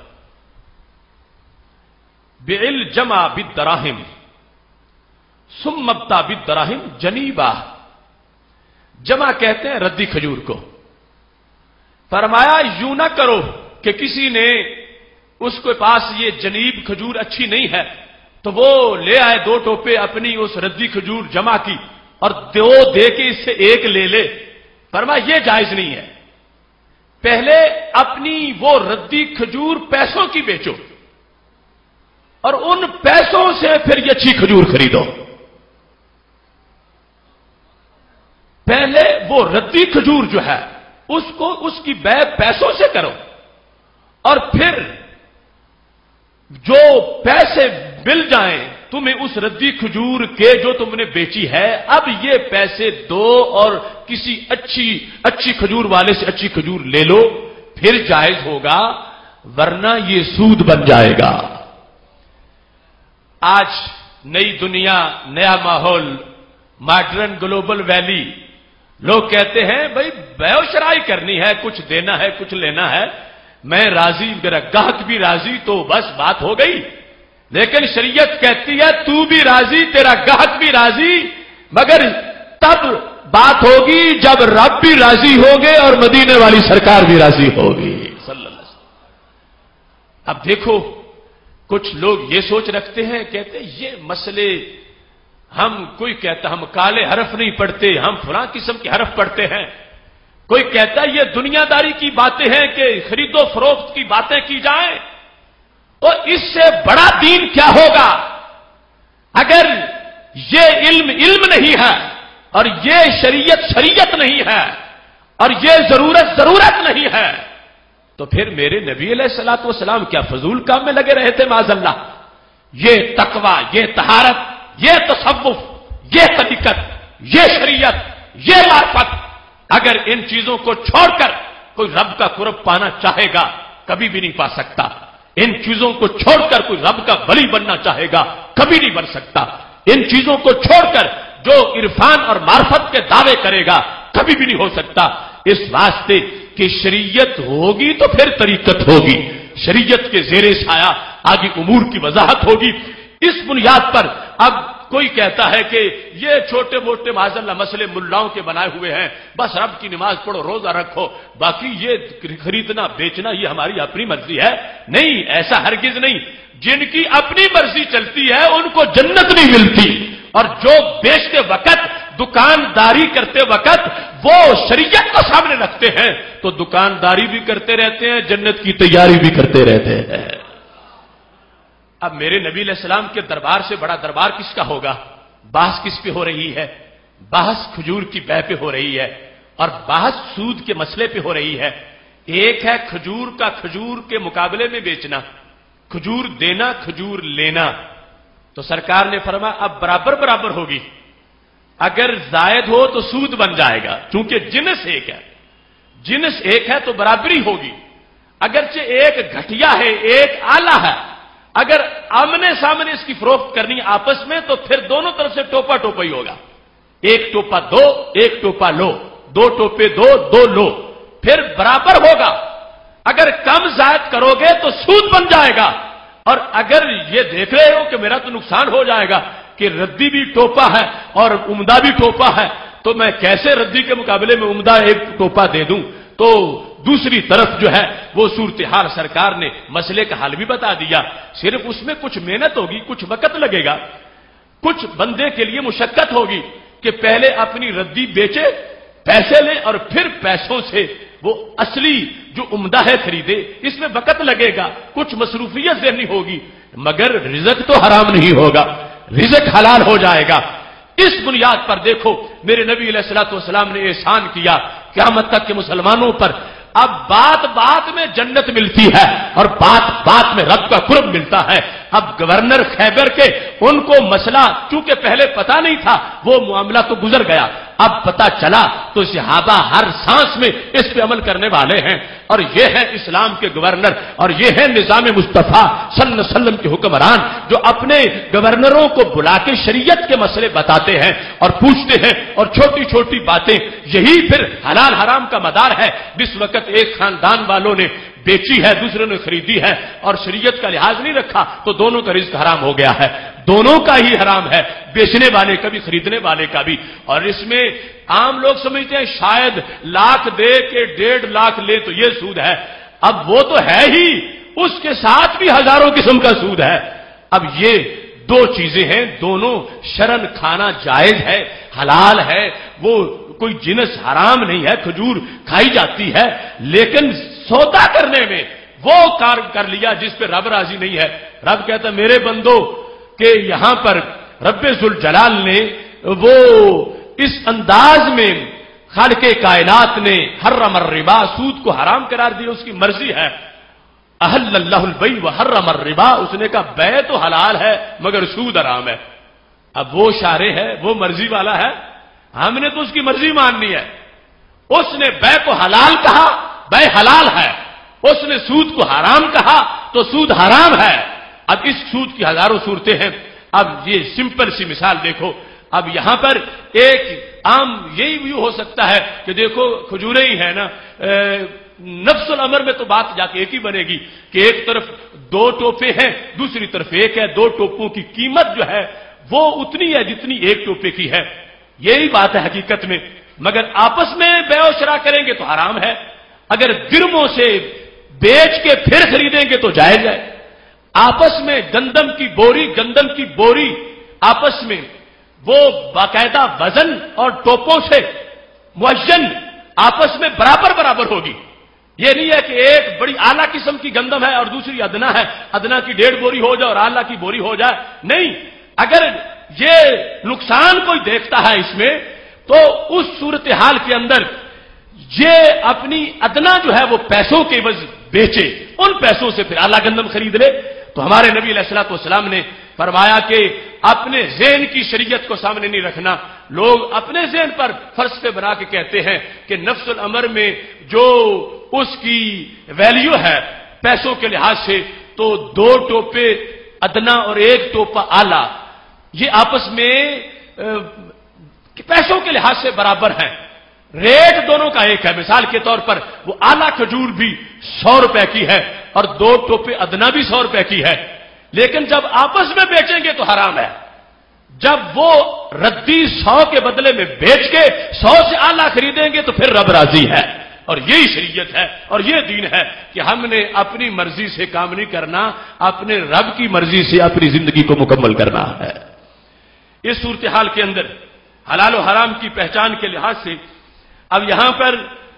بعل جمع بالدراہم ثم ابتع بالدراہم جنیبا. جمع کہتے ہیں ردی کھجور کو. فرمایا یوں نہ کرو کہ کسی نے اس کے پاس یہ جنیب کھجور اچھی نہیں ہے تو وہ لے آئے 2 ٹوپے اپنی اس ردی کھجور جمع کی اور 2 دے کے اس سے 1 لے لے. فرمایا یہ جائز نہیں ہے. پہلے اپنی وہ ردی کھجور پیسوں کی بیچو اور ان پیسوں سے پھر یہ اچھی کھجور خریدو. پہلے وہ ردی کھجور جو ہے اس کی بے پیسوں سے کرو اور پھر جو پیسے مل جائیں تمہیں اس ردی کھجور کے جو تم نے بیچی ہے اب یہ پیسے دو اور کسی اچھی کھجور والے سے اچھی کھجور لے لو پھر جائز ہوگا ورنہ یہ سود بن جائے گا. آج نئی دنیا نیا ماحول ماڈرن گلوبل ویلی لوگ کہتے ہیں بھائی بیع و شرائی کرنی ہے کچھ دینا ہے کچھ لینا ہے میں راضی میرا گاہک بھی راضی تو بس بات ہو گئی. لیکن شریعت کہتی ہے تو بھی راضی تیرا گاہک بھی راضی مگر تب بات ہوگی جب رب بھی راضی ہوگے اور مدینے والی سرکار بھی راضی ہوگی صلی اللہ علیہ وسلم. اب دیکھو کچھ لوگ یہ سوچ رکھتے ہیں کہتے ہیں یہ مسئلے ہم کوئی کہتا ہم کالے حرف نہیں پڑھتے ہم فلاں قسم کے حرف پڑھتے ہیں. کوئی کہتا ہے یہ دنیا داری کی باتیں ہیں کہ خرید و فروخت کی باتیں کی جائیں تو اس سے بڑا دین کیا ہوگا. اگر یہ علم نہیں ہے اور یہ شریعت نہیں ہے اور یہ ضرورت نہیں ہے تو پھر میرے نبی علیہ الصلوۃ والسلام کیا فضول کام میں لگے رہے تھے معاذ اللہ. یہ تقوی یہ طہارت یہ تصوف یہ طریقت یہ شریعت یہ معرفت اگر ان چیزوں کو چھوڑ کر کوئی رب کا قرب پانا چاہے گا کبھی بھی نہیں پا سکتا. ان چیزوں کو چھوڑ کر کوئی رب کا ولی بننا چاہے گا کبھی نہیں بن سکتا. ان چیزوں کو چھوڑ کر جو عرفان اور معرفت کے دعوے کرے گا کبھی بھی نہیں ہو سکتا. اس واسطے کہ شریعت ہوگی تو پھر طریقت ہوگی. شریعت کے زیر سایہ آگے امور کی وضاحت ہوگی. اس بنیاد پر اب کوئی کہتا ہے کہ یہ چھوٹے موٹے معاذ اللہ مسئلے ملاؤں کے بنائے ہوئے ہیں بس رب کی نماز پڑھو روزہ رکھو باقی یہ خریدنا بیچنا یہ ہماری اپنی مرضی ہے. نہیں ایسا ہرگز نہیں. جن کی اپنی مرضی چلتی ہے ان کو جنت نہیں ملتی اور جو بیچتے وقت دکانداری کرتے وقت وہ شریعت کو سامنے رکھتے ہیں تو دکانداری بھی کرتے رہتے ہیں جنت کی تیاری بھی کرتے رہتے ہیں. اب میرے نبی علیہ السلام کے دربار سے بڑا دربار کس کا ہوگا. بحث کس پہ ہو رہی ہے. بحث کھجور کی بیع پہ ہو رہی ہے اور بحث سود کے مسئلے پہ ہو رہی ہے. ایک ہے کھجور کا کھجور کے مقابلے میں بیچنا کھجور دینا کھجور لینا تو سرکار نے فرمایا اب برابر ہوگی. اگر زائد ہو تو سود بن جائے گا چونکہ جنس ایک ہے تو برابری ہوگی. اگرچہ ایک گھٹیا ہے ایک اعلیٰ ہے اگر آمنے سامنے اس کی فروخت کرنی آپس میں تو پھر دونوں طرف سے ٹوپا ہی ہوگا. ایک ٹوپا دو ایک ٹوپا لو 2 ٹوپے دو لو پھر برابر ہوگا. اگر کم زائد کرو گے تو سود بن جائے گا اور اگر یہ دیکھ رہے ہو کہ میرا تو نقصان ہو جائے گا کہ ردی بھی ٹوپا ہے اور عمدہ بھی ٹوپا ہے تو میں کیسے ردی کے مقابلے میں عمدہ ایک ٹوپا دے دوں تو دوسری طرف جو ہے وہ صورتحال سرکار نے مسئلے کا حل بھی بتا دیا. صرف اس میں کچھ محنت ہوگی کچھ وقت لگے گا کچھ بندے کے لیے مشقت ہوگی کہ پہلے اپنی ردی بیچے پیسے لے اور پھر پیسوں سے وہ اصلی جو عمدہ ہے خریدے. اس میں وقت لگے گا کچھ مصروفیت ذہنی ہوگی مگر رزق تو حرام نہیں ہوگا رزق حلال ہو جائے گا. اس بنیاد پر دیکھو میرے نبی علیہ الصلوۃ والسلام نے احسان کیا قیامت تک کے مسلمانوں پر. اب بات میں جنت ملتی ہے اور بات میں رب کا قرب ملتا ہے. اب گورنر خیبر کے ان کو مسئلہ چونکہ پہلے پتا نہیں تھا وہ معاملہ تو گزر گیا اب پتا چلا تو صحابہ ہر سانس میں اس پہ عمل کرنے والے ہیں اور یہ ہے اسلام کے گورنر اور یہ ہے نظام مصطفیٰ صلی اللہ علیہ وسلم کے حکمران جو اپنے گورنروں کو بلا کے شریعت کے مسئلے بتاتے ہیں اور پوچھتے ہیں اور چھوٹی چھوٹی باتیں یہی پھر حلال حرام کا مدار ہے. جس وقت ایک خاندان والوں نے بیچی ہے، دوسرے نے خریدی ہے اور شریعت کا لحاظ نہیں رکھا تو دونوں کا رزق حرام ہو گیا ہے، دونوں کا ہی حرام ہے، بیچنے والے کا بھی خریدنے والے کا بھی۔ اور اس میں عام لوگ سمجھتے ہیں شاید لاکھ دے کے 1.5 لاکھ لے تو یہ سود ہے، اب وہ تو ہے ہی، اس کے ساتھ بھی ہزاروں قسم کا سود ہے۔ اب یہ دو چیزیں ہیں، دونوں شرن کھانا جائز ہے، حلال ہے، وہ کوئی جنس حرام نہیں ہے، کھجور کھائی جاتی ہے، لیکن سودا کرنے میں وہ کار کر لیا جس پہ رب راضی نہیں ہے۔ رب کہتا ہے میرے بندو کہ یہاں پر رب ذوالجلال نے وہ اس انداز میں خالق کائنات نے حرم الربا، سود کو حرام قرار دیا، اس کی مرضی ہے۔ احل اللہ البیع وحرم الربا، اس نے کہا بیع تو حلال ہے مگر سود حرام ہے۔ اب وہ شارع ہے، وہ مرضی والا ہے، ہم نے تو اس کی مرضی ماننی ہے۔ اس نے بیع کو حلال کہا، بیع حلال ہے، اس نے سود کو حرام کہا تو سود حرام ہے۔ اب اس سود کی ہزاروں صورتیں ہیں۔ اب یہ سمپل سی مثال دیکھو، اب یہاں پر ایک عام یہی بھی ہو سکتا ہے کہ دیکھو کھجوریں ہی ہے نا، نفس الامر میں تو بات جا کے ایک ہی بنے گی کہ ایک طرف 2 ٹوپے ہیں، دوسری طرف ایک ہے، 2 ٹوپوں کی قیمت جو ہے وہ اتنی ہے جتنی ایک ٹوپے کی ہے، یہی بات ہے حقیقت میں، مگر آپس میں بیع و شراء کریں گے تو حرام ہے، اگر درموں سے بیچ کے پھر خریدیں گے تو جائز ہے۔ آپس میں گندم کی بوری آپس میں وہ باقاعدہ وزن اور ٹوپوں سے موزن آپس میں برابر ہوگی، یہ نہیں ہے کہ ایک بڑی اعلیٰ قسم کی گندم ہے اور دوسری ادنا ہے، ادنا کی 1.5 بوری ہو جائے اور اعلیٰ کی بوری ہو جائے، نہیں، اگر یہ نقصان کوئی دیکھتا ہے اس میں تو اس صورتحال کے اندر یہ اپنی ادنا جو ہے وہ پیسوں کے عوض بیچے، ان پیسوں سے پھر اعلیٰ گندم خرید لے۔ تو ہمارے نبی علیہ الصلوۃ والسلام نے فرمایا کہ اپنے ذہن کی شریعت کو سامنے نہیں رکھنا۔ لوگ اپنے ذہن پر فلسفے بنا کے کہتے ہیں کہ نفس الامر میں جو اس کی ویلیو ہے پیسوں کے لحاظ سے تو 2 ٹوپے ادنا اور 1 ٹوپا اعلیٰ یہ آپس میں پیسوں کے لحاظ سے برابر ہیں، ریٹ دونوں کا ایک ہے۔ مثال کے طور پر وہ اعلیٰ کھجور بھی 100 روپے کی ہے اور 2 ٹوپے ادنا بھی 100 روپے کی ہے، لیکن جب آپس میں بیچیں گے تو حرام ہے۔ جب وہ ردی 100 کے بدلے میں بیچ کے 100 سے اعلیٰ خریدیں گے تو پھر رب راضی ہے، اور یہی شریعت ہے اور یہ دین ہے کہ ہم نے اپنی مرضی سے کام نہیں کرنا، اپنے رب کی مرضی سے اپنی زندگی کو مکمل کرنا ہے۔ اس صورتحال کے اندر حلال و حرام کی پہچان کے لحاظ سے اب یہاں پر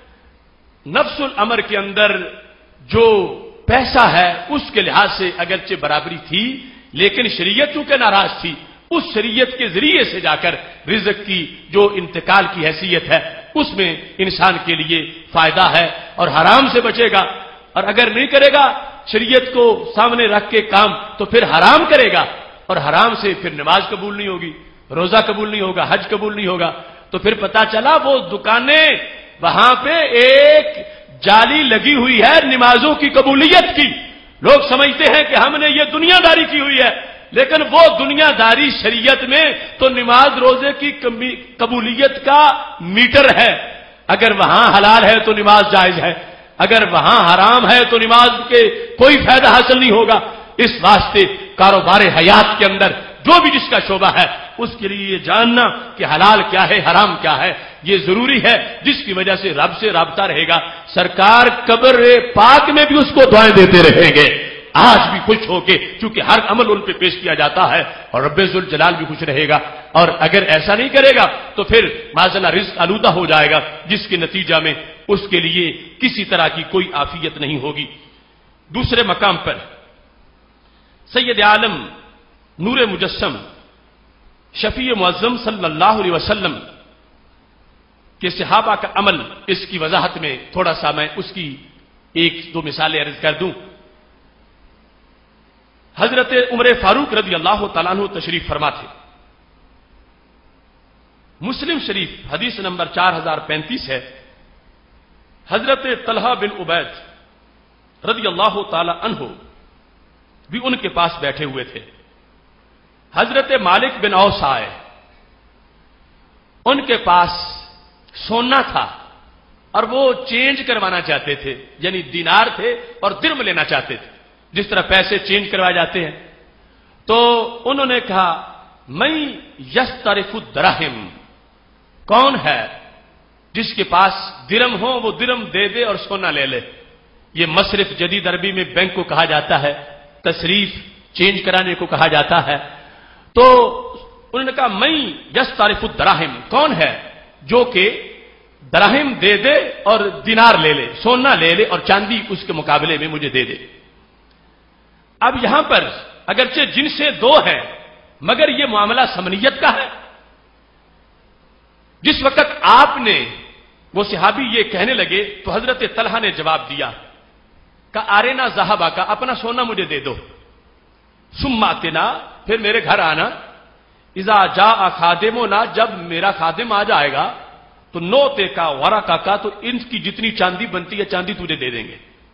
نفس الامر کے اندر جو پیسہ ہے اس کے لحاظ سے اگرچہ برابری تھی، لیکن شریعت چونکہ ناراض تھی، اس شریعت کے ذریعے سے جا کر رزق کی جو انتقال کی حیثیت ہے اس میں انسان کے لیے فائدہ ہے اور حرام سے بچے گا، اور اگر نہیں کرے گا شریعت کو سامنے رکھ کے کام تو پھر حرام کرے گا، اور حرام سے پھر نماز قبول نہیں ہوگی، روزہ قبول نہیں ہوگا، حج قبول نہیں ہوگا، تو پھر پتا چلا وہ دکانیں وہاں پہ ایک جالی لگی ہوئی ہے نمازوں کی قبولیت کی۔ لوگ سمجھتے ہیں کہ ہم نے یہ دنیا داری کی ہوئی ہے، لیکن وہ دنیا داری شریعت میں تو نماز روزے کی قبولیت کا میٹر ہے، اگر وہاں حلال ہے تو نماز جائز ہے، اگر وہاں حرام ہے تو نماز کے کوئی فائدہ حاصل نہیں ہوگا۔ اس واسطے کاروبار حیات کے اندر جو بھی جس کا شعبہ ہے اس کے لیے یہ جاننا کہ حلال کیا ہے حرام کیا ہے یہ ضروری ہے، جس کی وجہ سے رب سے رابطہ رہے گا۔ سرکار قبر پاک میں بھی اس کو دعائیں دیتے رہیں گے، آج بھی خوش ہو کے، چونکہ ہر عمل ان پہ پیش کیا جاتا ہے، اور رب ذوالجلال بھی خوش رہے گا۔ اور اگر ایسا نہیں کرے گا تو پھر معاذاللہ رزق آلودہ ہو جائے گا، جس کے نتیجہ میں اس کے لیے کسی طرح کی کوئی عافیت نہیں ہوگی۔ دوسرے مقام پر سید عالم نور مجسم شفیع معظم صلی اللہ علیہ وسلم کے صحابہ کا عمل، اس کی وضاحت میں تھوڑا سا میں اس کی 1-2 مثالیں عرض کر دوں۔ حضرت عمر فاروق رضی اللہ تعالیٰ عنہ تشریف فرما تھے۔ مسلم شریف حدیث نمبر 4035 ہے، حضرت طلحہ بن عبید رضی اللہ تعالی عنہ بھی ان کے پاس بیٹھے ہوئے تھے۔ حضرت مالک بن اوس آئے، ان کے پاس سونا تھا اور وہ چینج کروانا چاہتے تھے، یعنی دینار تھے اور درم لینا چاہتے تھے، جس طرح پیسے چینج کروائے جاتے ہیں۔ تو انہوں نے کہا میں یسترف الدراہم، کون ہے جس کے پاس درم ہو وہ درم دے دے اور سونا لے لے۔ یہ مصرف جدید عربی میں بینک کو کہا جاتا ہے، تصریف چینج کرانے کو کہا جاتا ہے۔ تو انہوں نے کہا میں یسترف الدراہم، کون ہے جو کہ دراہم دے دے اور دینار لے لے، سونا لے لے اور چاندی اس کے مقابلے میں مجھے دے دے۔ اب یہاں پر اگرچہ جن سے دو ہیں مگر یہ معاملہ سمنیت کا ہے۔ جس وقت آپ نے وہ صحابی یہ کہنے لگے تو حضرت طلحہ نے جواب دیا کہ آرینا ذہبا کا، اپنا سونا مجھے دے دو، ثم اتنا، پھر میرے گھر آنا، اذا جاء خادمنا، جب میرا خادم آ جائے گا تو نوتے کا ورقہ کا، تو ان کی جتنی چاندی بنتی ہے چاندی تجھے دے دیں گے۔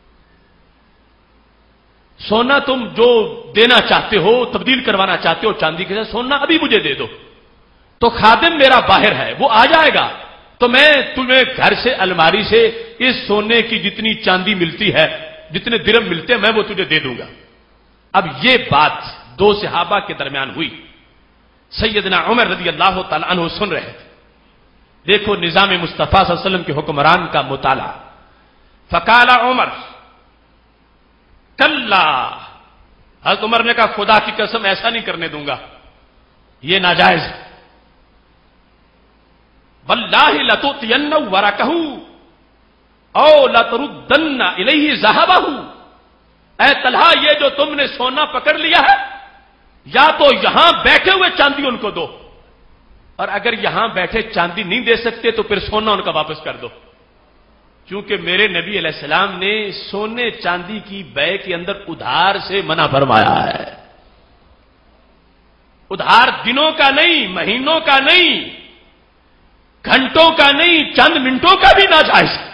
سونا تم جو دینا چاہتے ہو، تبدیل کروانا چاہتے ہو چاندی کے ساتھ، سونا ابھی مجھے دے دو۔ تو خادم میرا باہر ہے، وہ آ جائے گا تو میں تمہیں گھر سے الماری سے اس سونے کی جتنی چاندی ملتی ہے، جتنے درم ملتے ہیں، میں وہ تجھے دے دوں گا۔ اب یہ بات دو صحابہ کے درمیان ہوئی، سیدنا عمر رضی اللہ تعالی عنہ سن رہے تھے۔ دیکھو نظام مصطفیٰ صلی اللہ علیہ وسلم کے حکمران کا مطالعہ۔ فقال عمر کلا، حضرت عمر نے کہا خدا کی قسم ایسا نہیں کرنے دوں گا، یہ ناجائز ہے۔ واللہ لتؤتین ورقہ او لتردن الیہ ذہبہ، اے طلحہ یہ جو تم نے سونا پکڑ لیا ہے، یا تو یہاں بیٹھے ہوئے چاندی ان کو دو، اور اگر یہاں بیٹھے چاندی نہیں دے سکتے تو پھر سونا ان کا واپس کر دو، کیونکہ میرے نبی علیہ السلام نے سونے چاندی کی بے کے اندر ادھار سے منع فرمایا ہے۔ ادھار دنوں کا نہیں، مہینوں کا نہیں، گھنٹوں کا نہیں، چند منٹوں کا بھی ناجائز ہے۔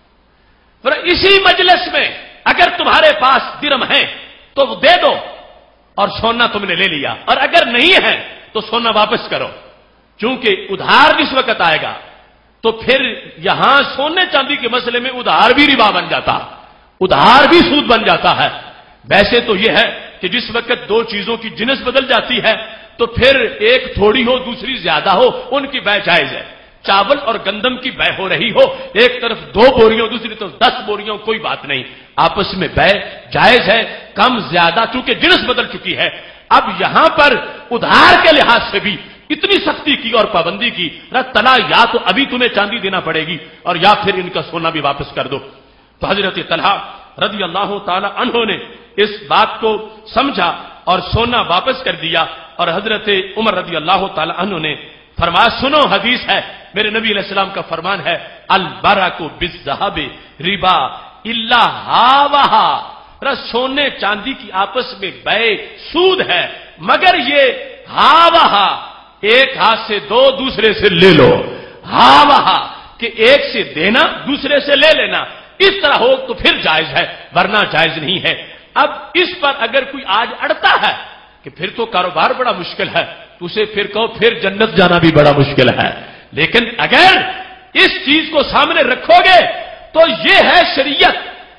اور اسی مجلس میں اگر تمہارے پاس درم ہے تو دے دو اور سونا تم نے لے لیا، اور اگر نہیں ہے تو سونا واپس کرو، کیونکہ ادھار جس وقت آئے گا تو پھر یہاں سونے چاندی کے مسئلے میں ادھار بھی ربا بن جاتا، ادھار بھی سود بن جاتا ہے۔ ویسے تو یہ ہے کہ جس وقت دو چیزوں کی جنس بدل جاتی ہے تو پھر ایک تھوڑی ہو دوسری زیادہ ہو، ان کی بے جائز ہے۔ چاول اور گندم کی بے ہو رہی ہو، ایک طرف 2 بوریوں دوسری طرف 10 بوریوں، کوئی بات نہیں، آپس میں بے جائز ہے، کم زیادہ چونکہ جنس بدل چکی ہے۔ اب یہاں پر ادھار کے لحاظ سے بھی اتنی سختی کی اور پابندی کی، طلحہ یا تو ابھی تمہیں چاندی دینا پڑے گی اور یا پھر ان کا سونا بھی واپس کر دو۔ تو حضرت طلحہ رضی اللہ تعالی عنہ نے اس بات کو سمجھا اور سونا واپس کر دیا، اور حضرت عمر رضی اللہ تعالی عنہ نے فرمایا سنو حدیث ہے، میرے نبی علیہ السلام کا فرمان ہے البرکۃ بالذہب ربا الا ہاوہا، سونے چاندی کی آپس میں بے سود ہے مگر یہ ہاوہا، ایک ہاتھ سے دو دوسرے سے لے لو، ہاوہا کہ ایک سے دینا دوسرے سے لے لینا، اس طرح ہو تو پھر جائز ہے ورنہ جائز نہیں ہے۔ اب اس پر اگر کوئی آج اڑتا ہے کہ پھر تو کاروبار بڑا مشکل ہے تو اسے پھر کہو پھر جنت جانا بھی بڑا مشکل ہے، لیکن اگر اس چیز کو سامنے رکھو گے تو یہ ہے شریعت۔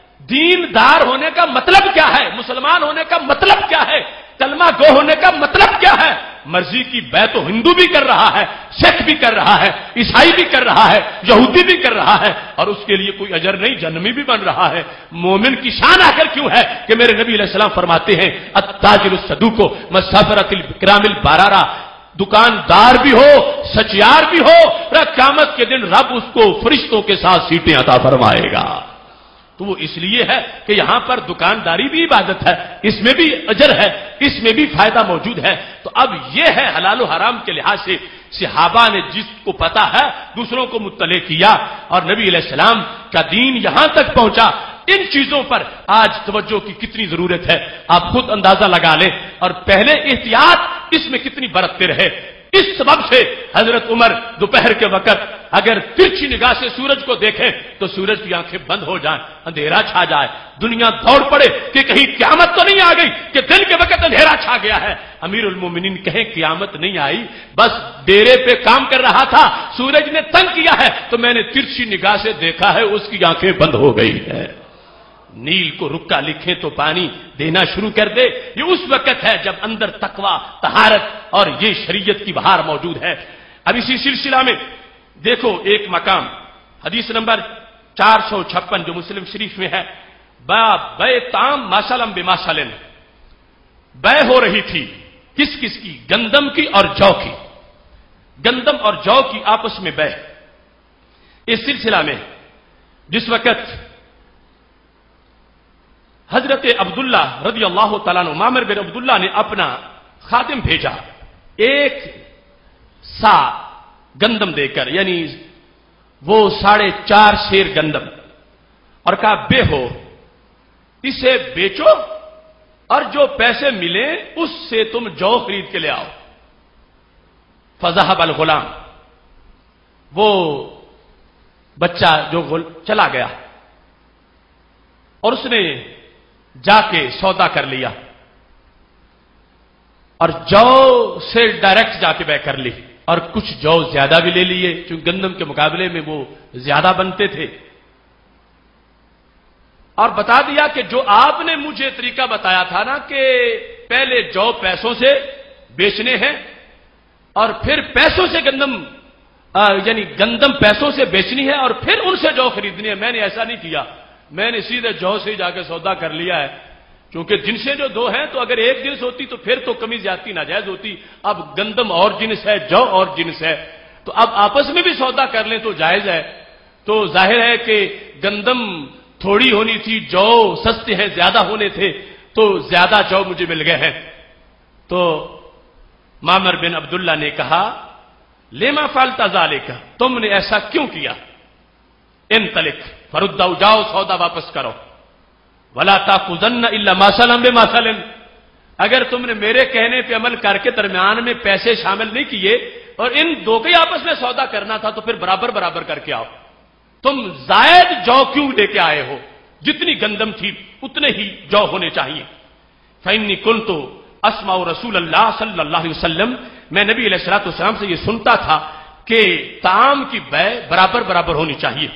دیندار ہونے کا مطلب کیا ہے، مسلمان ہونے کا مطلب کیا ہے، کلمہ گو ہونے کا مطلب کیا ہے؟ مرضی کی بے تو ہندو بھی کر رہا ہے، سکھ بھی کر رہا ہے، عیسائی بھی کر رہا ہے، یہودی بھی کر رہا ہے، اور اس کے لیے کوئی اجر نہیں، جنمی بھی بن رہا ہے۔ مومن کی شان آخر کیوں ہے کہ میرے نبی علیہ السلام فرماتے ہیں التاجر الصدوق مسافرۃ الکرام البررہ، دکاندار بھی ہو سچیار بھی ہو، قیامت کے دن رب اس کو فرشتوں کے ساتھ سیٹیں عطا فرمائے گا۔ تو وہ اس لیے ہے کہ یہاں پر دکانداری بھی عبادت ہے، اس میں بھی اجر ہے، اس میں بھی فائدہ موجود ہے۔ تو اب یہ ہے حلال و حرام کے لحاظ سے صحابہ نے جس کو پتا ہے دوسروں کو مطلع کیا، اور نبی علیہ السلام کا دین یہاں تک پہنچا۔ ان چیزوں پر آج توجہ کی کتنی ضرورت ہے آپ خود اندازہ لگا لیں، اور پہلے احتیاط اس میں کتنی برتتے رہے۔ اس سبب سے حضرت عمر دوپہر کے وقت اگر ترچھی نگاہ سے سورج کو دیکھیں تو سورج کی آنکھیں بند ہو جائیں، اندھیرا چھا جائے، دنیا دوڑ پڑے کہ کہیں قیامت تو نہیں آ گئی کہ دن کے وقت اندھیرا چھا گیا ہے۔ امیر المومنین کہیں قیامت نہیں آئی، بس ڈیرے پہ کام کر رہا تھا، سورج نے تنگ کیا ہے تو میں نے ترچھی نگاہ سے دیکھا ہے، اس کی آنکھیں بند ہو گئی ہے۔ نیل کو رکا لکھے تو پانی دینا شروع کر دے، یہ اس وقت ہے جب اندر تقوی، طہارت اور یہ شریعت کی بہار موجود ہے۔ اب اسی سلسلہ میں دیکھو ایک مقام حدیث نمبر 456 جو مسلم شریف میں ہے، باب بے تام ماسلم بے ماسلن، بے ہو رہی تھی کس کس کی؟ گندم کی اور جو کی، گندم اور جو کی آپس میں بے۔ اس سلسلہ میں جس وقت حضرت عبداللہ رضی اللہ تعالیٰ عنہ، معمر بن عبداللہ نے اپنا خادم بھیجا ایک سا گندم دے کر، یعنی وہ 4.5 سیر گندم، اور کہا بے ہو، اسے بیچو اور جو پیسے ملے اس سے تم جو خرید کے لے آؤ۔ فذهب الغلام، وہ بچہ جو چلا گیا اور اس نے جا کے سودا کر لیا اور جو سے ڈائریکٹ جا کے بے کر لی، اور کچھ جو زیادہ بھی لے لیے چونکہ گندم کے مقابلے میں وہ زیادہ بنتے تھے، اور بتا دیا کہ جو آپ نے مجھے طریقہ بتایا تھا نا کہ پہلے جو پیسوں سے بیچنے ہیں اور پھر پیسوں سے گندم یعنی گندم پیسوں سے بیچنی ہے اور پھر ان سے جو خریدنی ہے، میں نے ایسا نہیں کیا، میں نے سیدھے جو سے جا کے سودا کر لیا ہے، کیونکہ جن سے جو دو ہیں تو اگر ایک جنس ہوتی تو پھر تو کمی زیادتی ناجائز ہوتی، اب گندم اور جنس ہے، جو اور جنس ہے، تو اب آپس میں بھی سودا کر لیں تو جائز ہے۔ تو ظاہر ہے کہ گندم تھوڑی ہونی تھی، جو سستے ہیں، زیادہ ہونے تھے، تو زیادہ جو مجھے مل گئے ہیں۔ تو معمر بن عبداللہ نے کہا لما فعلت ذالک، تم نے ایسا کیوں کیا؟ انطلق فردوا، جاؤ سودا واپس کرو، ولا تاخذن الا ما سلم بما سلم، اگر تم نے میرے کہنے پہ عمل کر کے درمیان میں پیسے شامل نہیں کیے اور ان دو کے آپس میں سودا کرنا تھا تو پھر برابر برابر کر کے آؤ۔ تم زائد جو کیوں لے کے آئے ہو؟ جتنی گندم تھی اتنے ہی جو ہونے چاہیے۔ فإني كنت اسمع رسول اللہ صلی اللہ علیہ وسلم، میں نبی علیہ الصلوۃ والسلام سے یہ سنتا تھا کہ طعام کی بے برابر برابر ہونی چاہیے۔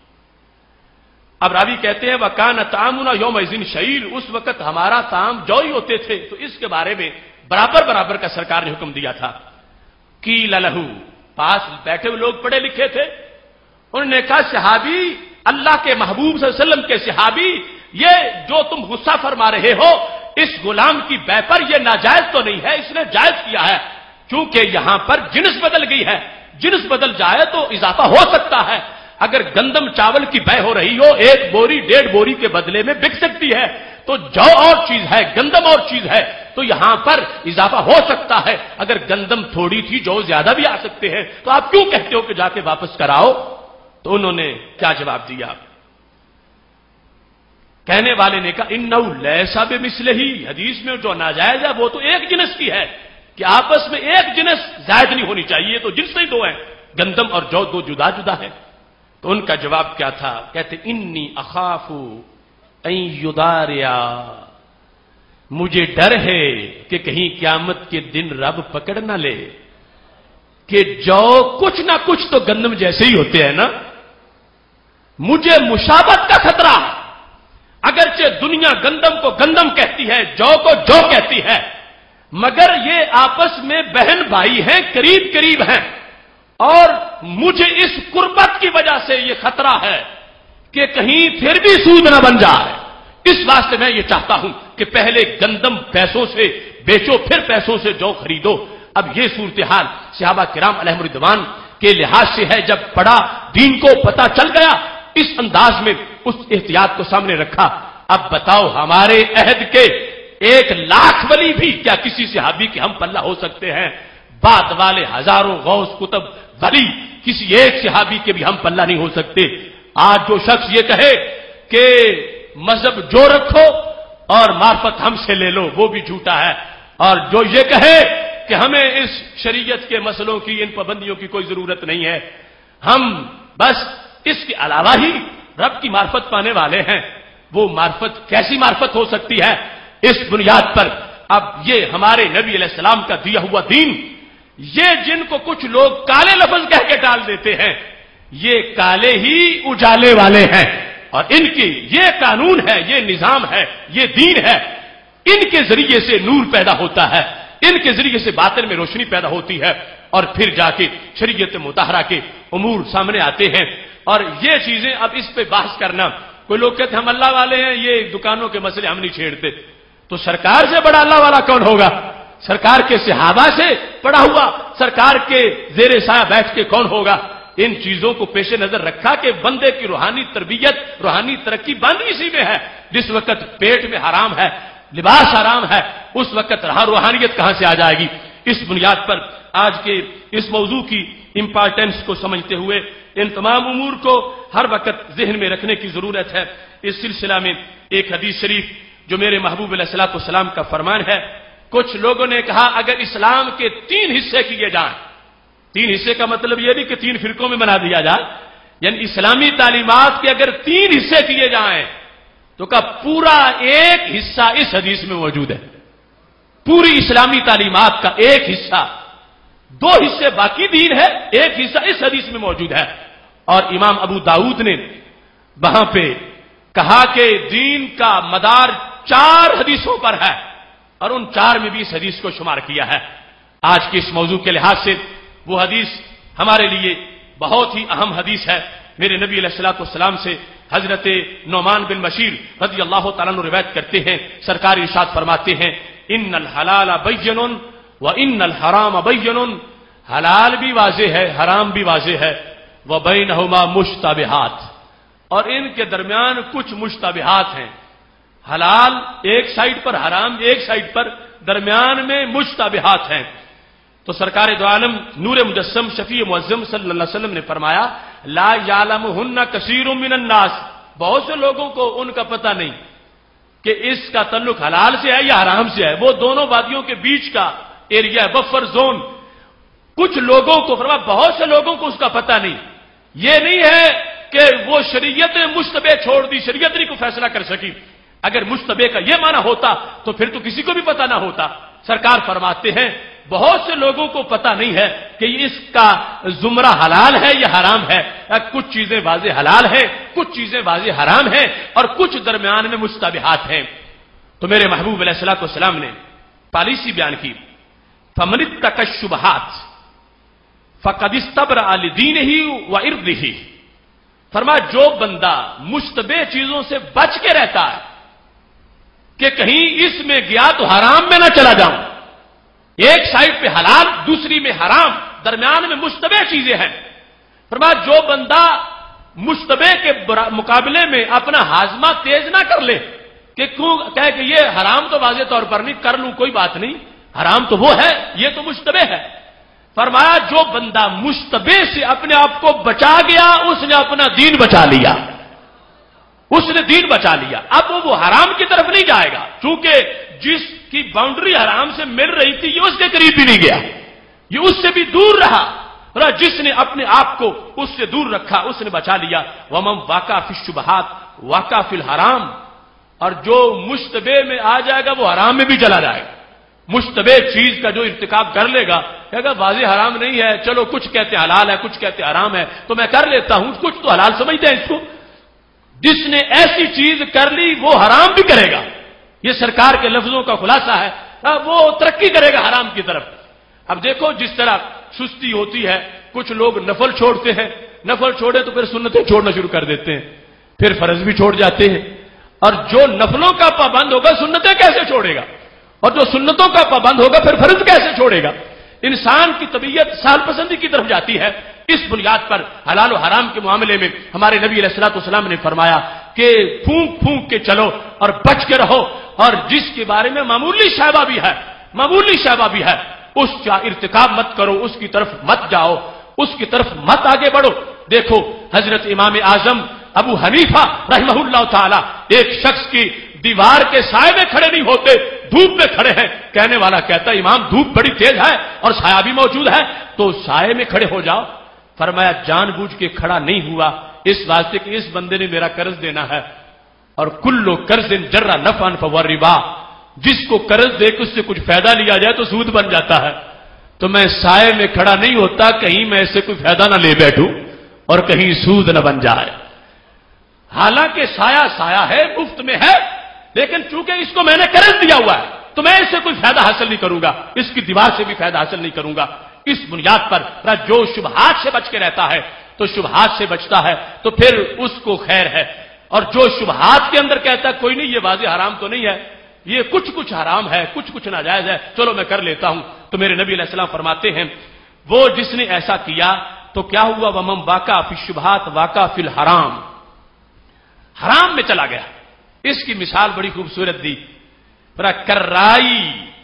اب راوی کہتے ہیں وَكَانَ طَعَامُنَا يَوْمَئِذٍ شَعِيرٌ، اس وقت ہمارا طعام جو ہی ہوتے تھے، تو اس کے بارے میں برابر برابر کا سرکار نے حکم دیا تھا۔ قِيلَ لَهُ، پاس بیٹھے ہوئے لوگ پڑھے لکھے تھے، انہوں نے کہا صحابی، اللہ کے محبوب صلی اللہ علیہ وسلم کے صحابی، یہ جو تم غصہ فرما رہے ہو اس غلام کی بے پر یہ ناجائز تو نہیں ہے، اس نے جائز کیا ہے، کیونکہ یہاں پر جنس بدل گئی ہے، جنس بدل جائے تو اضافہ ہو سکتا ہے۔ اگر گندم چاول کی بے ہو رہی ہو، 1 بوری 1.5 بوری کے بدلے میں بک سکتی ہے، تو جو اور چیز ہے، گندم اور چیز ہے، تو یہاں پر اضافہ ہو سکتا ہے۔ اگر گندم تھوڑی تھی، جو زیادہ بھی آ سکتے ہیں، تو آپ کیوں کہتے ہو کہ جا کے واپس کراؤ؟ تو انہوں نے کیا جواب دیا؟ کہنے والے نے کہا انہو لیسا بمثلہ، حدیث میں جو ناجائز ہے وہ تو ایک جنس کی ہے کہ آپس میں ایک جنس زائد نہیں ہونی چاہیے، تو جنس ہی دو ہیں، گندم اور جو دو جدا جدا ہے۔ تو ان کا جواب کیا تھا؟ کہتے انی اخاف ان یداریا، مجھے ڈر ہے کہ کہیں قیامت کے دن رب پکڑ نہ لے کہ جو کچھ نہ کچھ تو گندم جیسے ہی ہوتے ہیں نا، مجھے مشابہت کا خطرہ، اگرچہ دنیا گندم کو گندم کہتی ہے، جو کو جو کہتی ہے، مگر یہ آپس میں بہن بھائی ہیں، قریب قریب ہیں، اور مجھے اس قربت کی وجہ سے یہ خطرہ ہے کہ کہیں پھر بھی سود نہ بن جائے۔ اس واسطے میں یہ چاہتا ہوں کہ پہلے گندم پیسوں سے بیچو، پھر پیسوں سے جو خریدو۔ اب یہ صورتحال صحابہ کرام علیہم رضوان کے لحاظ سے ہے، جب پڑا دین کو پتہ چل گیا، اس انداز میں اس احتیاط کو سامنے رکھا۔ اب بتاؤ ہمارے عہد کے 1,00,000 ولی بھی کیا کسی صحابی کے ہم پلہ ہو سکتے ہیں؟ بعد والے ہزاروں غوث کتب ولی کسی ایک صحابی کے بھی ہم پلہ نہیں ہو سکتے۔ آج جو شخص یہ کہے کہ مذہب جو رکھو اور معرفت ہم سے لے لو، وہ بھی جھوٹا ہے، اور جو یہ کہے کہ ہمیں اس شریعت کے مسئلوں کی، ان پابندیوں کی کوئی ضرورت نہیں ہے، ہم بس اس کے علاوہ ہی رب کی معرفت پانے والے ہیں. وہ معرفت کیسی معرفت ہو سکتی ہے؟ اس بنیاد پر اب یہ ہمارے نبی علیہ السلام کا دیا ہوا دین، یہ جن کو کچھ لوگ کالے لفظ کہہ کے ٹال دیتے ہیں، یہ کالے ہی اجالے والے ہیں. اور ان کی یہ قانون ہے، یہ نظام ہے، یہ دین ہے. ان کے ذریعے سے نور پیدا ہوتا ہے، ان کے ذریعے سے باطن میں روشنی پیدا ہوتی ہے، اور پھر جا کے شریعت مطہرہ کے امور سامنے آتے ہیں. اور یہ چیزیں اب اس پہ بحث کرنا، کوئی لوگ کہتے ہیں ہم اللہ والے ہیں، یہ دکانوں کے مسئلے ہم نہیں چھیڑتے. تو سرکار سے بڑا اللہ والا کون ہوگا؟ سرکار کے صحابہ سے پڑا ہوا، سرکار کے زیر سایہ بیٹھ کے کون ہوگا؟ ان چیزوں کو پیش نظر رکھا کہ بندے کی روحانی تربیت، روحانی ترقی بند اسی میں ہے. جس وقت پیٹ میں حرام ہے، لباس حرام ہے، اس وقت روحانیت کہاں سے آ جائے گی؟ اس بنیاد پر آج کے اس موضوع کی امپارٹنس کو سمجھتے ہوئے ان تمام امور کو ہر وقت ذہن میں رکھنے کی ضرورت ہے. اس سلسلہ میں ایک حدیث شریف جو میرے محبوب علیہ الصلوۃ والسلام کا فرمان ہے، کچھ لوگوں نے کہا اگر اسلام کے 3 حصے کیے جائیں، 3 حصے کا مطلب یہ نہیں کہ 3 فرقوں میں بنا دیا جائے، یعنی اسلامی تعلیمات کے اگر 3 حصے کیے جائیں تو کا پورا ایک حصہ اس حدیث میں موجود ہے. پوری اسلامی تعلیمات کا ایک حصہ، 2 حصے باقی دین ہے، ایک حصہ اس حدیث میں موجود ہے. اور امام ابو داؤد نے وہاں پہ کہا کہ دین کا مدار 4 حدیثوں پر ہے، اور ان 4 میں بھی اس حدیث کو شمار کیا ہے. آج کے اس موضوع کے لحاظ سے وہ حدیث ہمارے لیے بہت ہی اہم حدیث ہے. میرے نبی علیہ الصلوۃ والسلام سے حضرت نعمان بن بشیر رضی اللہ تعالیٰ عنہ روایت کرتے ہیں، سرکار ارشاد فرماتے ہیں ان الحلال بین و ان الحرام بین، حلال بھی واضح ہے، حرام بھی واضح ہے، وبینہما مشتبہات، اور ان کے درمیان کچھ مشتبہات ہیں. حلال ایک سائڈ پر، حرام ایک سائڈ پر، درمیان میں مشتبہات ہیں. تو سرکار دو عالم نور مجسم شفیع معظم صلی اللہ علیہ وسلم نے فرمایا لا یعلمہن کثیر من الناس، بہت سے لوگوں کو ان کا پتہ نہیں کہ اس کا تعلق حلال سے ہے یا حرام سے ہے. وہ دونوں وادیوں کے بیچ کا ایریا، بفر زون. کچھ لوگوں کو فرمایا بہت سے لوگوں کو اس کا پتہ نہیں. یہ نہیں ہے کہ وہ شریعت مشتبہ چھوڑ دی، شریعت نہیں کو فیصلہ کر سکی. اگر مشتبہ کا یہ معنی ہوتا تو پھر تو کسی کو بھی پتہ نہ ہوتا. سرکار فرماتے ہیں بہت سے لوگوں کو پتہ نہیں ہے کہ اس کا زمرہ حلال ہے یا حرام ہے. کچھ چیزیں واضح حلال ہیں، کچھ چیزیں واضح حرام ہیں، اور کچھ درمیان میں مشتبہات ہیں. تو میرے محبوب علیہ الصلوۃ والسلام نے پالیسی بیان کی، فمن اتقى الشبہات فقد استبرأ لدینہ وعرضہ. فرمایا جو بندہ مشتبہ چیزوں سے بچ کے رہتا ہے کہ کہیں اس میں گیا تو حرام میں نہ چلا جاؤں، ایک سائڈ پہ حلال دوسری میں حرام، درمیان میں مشتبہ چیزیں ہیں. فرمایا جو بندہ مشتبہ کے مقابلے میں اپنا ہاضمہ تیز نہ کر لے کہ کیوں کہے کہ یہ حرام تو واضح طور پر نہیں، کر لوں کوئی بات نہیں، حرام تو وہ ہے، یہ تو مشتبہ ہے. فرمایا جو بندہ مشتبہ سے اپنے آپ کو بچا گیا اس نے اپنا دین بچا لیا، اس نے دین بچا لیا. اب وہ حرام کی طرف نہیں جائے گا، چونکہ جس کی باؤنڈری حرام سے مل رہی تھی یہ اس کے قریب بھی نہیں گیا، یہ اس سے بھی دور رہا. جس نے اپنے آپ کو اس سے دور رکھا اس نے بچا لیا. ومن وقع فی الشبہات وقع فی الحرام، اور جو مشتبہ میں آ جائے گا وہ حرام میں بھی چلا جائے گا. مشتبہ چیز کا جو ارتکاب کر لے گا، کہے گا واضح حرام نہیں ہے، چلو کچھ کہتے حلال ہے کچھ کہتے حرام ہے تو میں کر لیتا ہوں، کچھ تو حلال سمجھتے ہیں اس کو. جس نے ایسی چیز کر لی وہ حرام بھی کرے گا. یہ سرکار کے لفظوں کا خلاصہ ہے، وہ ترقی کرے گا حرام کی طرف. اب دیکھو جس طرح سستی ہوتی ہے، کچھ لوگ نفل چھوڑتے ہیں، نفل چھوڑے تو پھر سنتیں چھوڑنا شروع کر دیتے ہیں، پھر فرض بھی چھوڑ جاتے ہیں. اور جو نفلوں کا پابند ہوگا سنتیں کیسے چھوڑے گا، اور جو سنتوں کا پابند ہوگا پھر فرض کیسے چھوڑے گا. انسان کی طبیعت سال پسندی کی طرف جاتی ہے. اس بنیاد پر حلال و حرام کے معاملے میں ہمارے نبی علیہ الصلوۃ والسلام نے فرمایا کہ پھونک پھونک کے چلو اور بچ کے رہو، اور جس کے بارے میں معمولی شائبہ بھی ہے اس کا ارتکاب مت کرو، اس کی طرف مت جاؤ، اس کی طرف مت آگے بڑھو. دیکھو حضرت امام اعظم ابو حنیفہ رحمہ اللہ تعالی ایک شخص کی دیوار کے سائے میں کھڑے نہیں ہوتے، دھوپ میں کھڑے ہیں. کہنے والا کہتا ہے امام دھوپ بڑی تیز ہے اور سایہ بھی موجود ہے تو سائے میں کھڑے ہو جاؤ. فرمایا جان بوجھ کے کھڑا نہیں ہوا اس واسطے کہ اس بندے نے میرا قرض دینا ہے، اور کلو قرض جرا نفعا فہو ربا، جس کو قرض دے کے اس سے کچھ فائدہ لیا جائے تو سود بن جاتا ہے، تو میں سائے میں کھڑا نہیں ہوتا کہیں میں اسے کوئی فائدہ نہ لے بیٹھوں اور کہیں سود نہ بن جائے۔ حالانکہ سایہ سایہ ہے، مفت میں ہے، لیکن چونکہ اس کو میں نے قرض دیا ہوا ہے تو میں اس سے کوئی فائدہ حاصل نہیں کروں گا، اس کی دیوار سے بھی فائدہ حاصل نہیں کروں گا۔ اس بنیاد پر جو شبہات سے بچ کے رہتا ہے تو شبہات سے بچتا ہے تو پھر اس کو خیر ہے، اور جو شبہات کے اندر کہتا ہے کوئی نہیں یہ واضح حرام تو نہیں ہے، یہ کچھ حرام ہے، کچھ ناجائز ہے، چلو میں کر لیتا ہوں، تو میرے نبی علیہ السلام فرماتے ہیں وہ جس نے ایسا کیا تو کیا ہوا، ومن واقع فی الشبہات واقع فی الحرام، حرام میں چلا گیا۔ اس کی مثال بڑی خوبصورت دی، کرائی،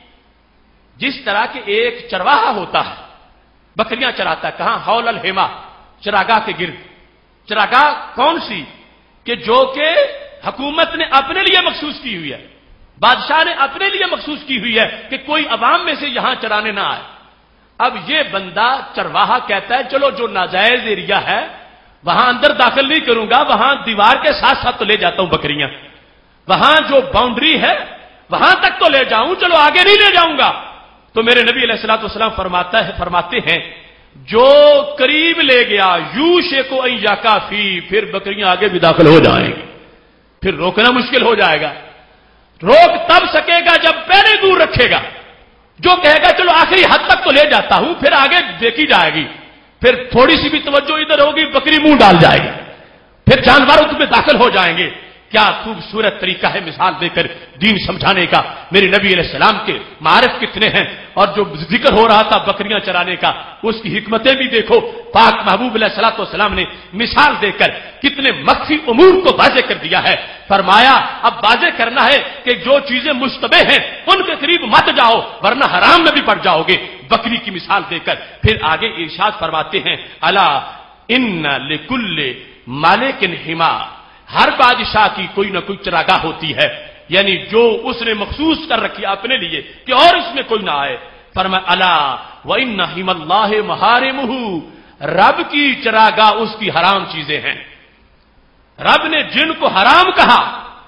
جس طرح کے ایک چرواہا ہوتا ہے بکریاں چراتا ہے، کہاں، حول الحما، چراگاہ کے گرد۔ چراگاہ کون سی کہ جو کہ حکومت نے اپنے لیے مخصوص کی ہوئی ہے، بادشاہ نے اپنے لیے مخصوص کی ہوئی ہے کہ کوئی عوام میں سے یہاں چرانے نہ آئے۔ اب یہ بندہ چرواہا کہتا ہے چلو جو ناجائز ایریا ہے وہاں اندر داخل نہیں کروں گا، وہاں دیوار کے ساتھ ساتھ تو لے جاتا ہوں بکریاں، وہاں جو باؤنڈری ہے وہاں تک تو لے جاؤں، چلو آگے نہیں لے جاؤں گا۔ تو میرے نبی علیہ الصلوۃ والسلام فرماتے ہیں جو قریب لے گیا یوشک ان یقع فی، پھر بکریاں آگے بھی داخل ہو جائیں گی، پھر روکنا مشکل ہو جائے گا۔ روک تب سکے گا جب پہلے دور رکھے گا، جو کہے گا چلو آخری حد تک تو لے جاتا ہوں، پھر آگے دیکھی جائے گی، پھر تھوڑی سی بھی توجہ ادھر ہوگی بکری منہ ڈال جائے گی، پھر جانور اس میں داخل ہو جائیں گے۔ کیا خوبصورت طریقہ ہے مثال دے کر دین سمجھانے کا۔ میرے نبی علیہ السلام کے معارف کتنے ہیں، اور جو ذکر ہو رہا تھا بکریاں چرانے کا اس کی حکمتیں بھی دیکھو۔ پاک محبوب علیہ الصلوۃ والسلام نے مثال دے کر کتنے مخفی امور کو واضح کر دیا ہے۔ فرمایا اب واضح کرنا ہے کہ جو چیزیں مشتبہ ہیں ان کے قریب مت جاؤ ورنہ حرام میں بھی پڑ جاؤ گے، بکری کی مثال دے کر پھر آگے ارشاد فرماتے ہیں الا ان لکل مالک حما، ہر بادشاہ کی کوئی نہ کوئی چراگاہ ہوتی ہے، یعنی جو اس نے مخصوص کر رکھی اپنے لیے کہ اور اس میں کوئی نہ آئے۔ فرمایا الا وان حم اللہ محارمہ، رب کی چراگاہ اس کی حرام چیزیں ہیں۔ رب نے جن کو حرام کہا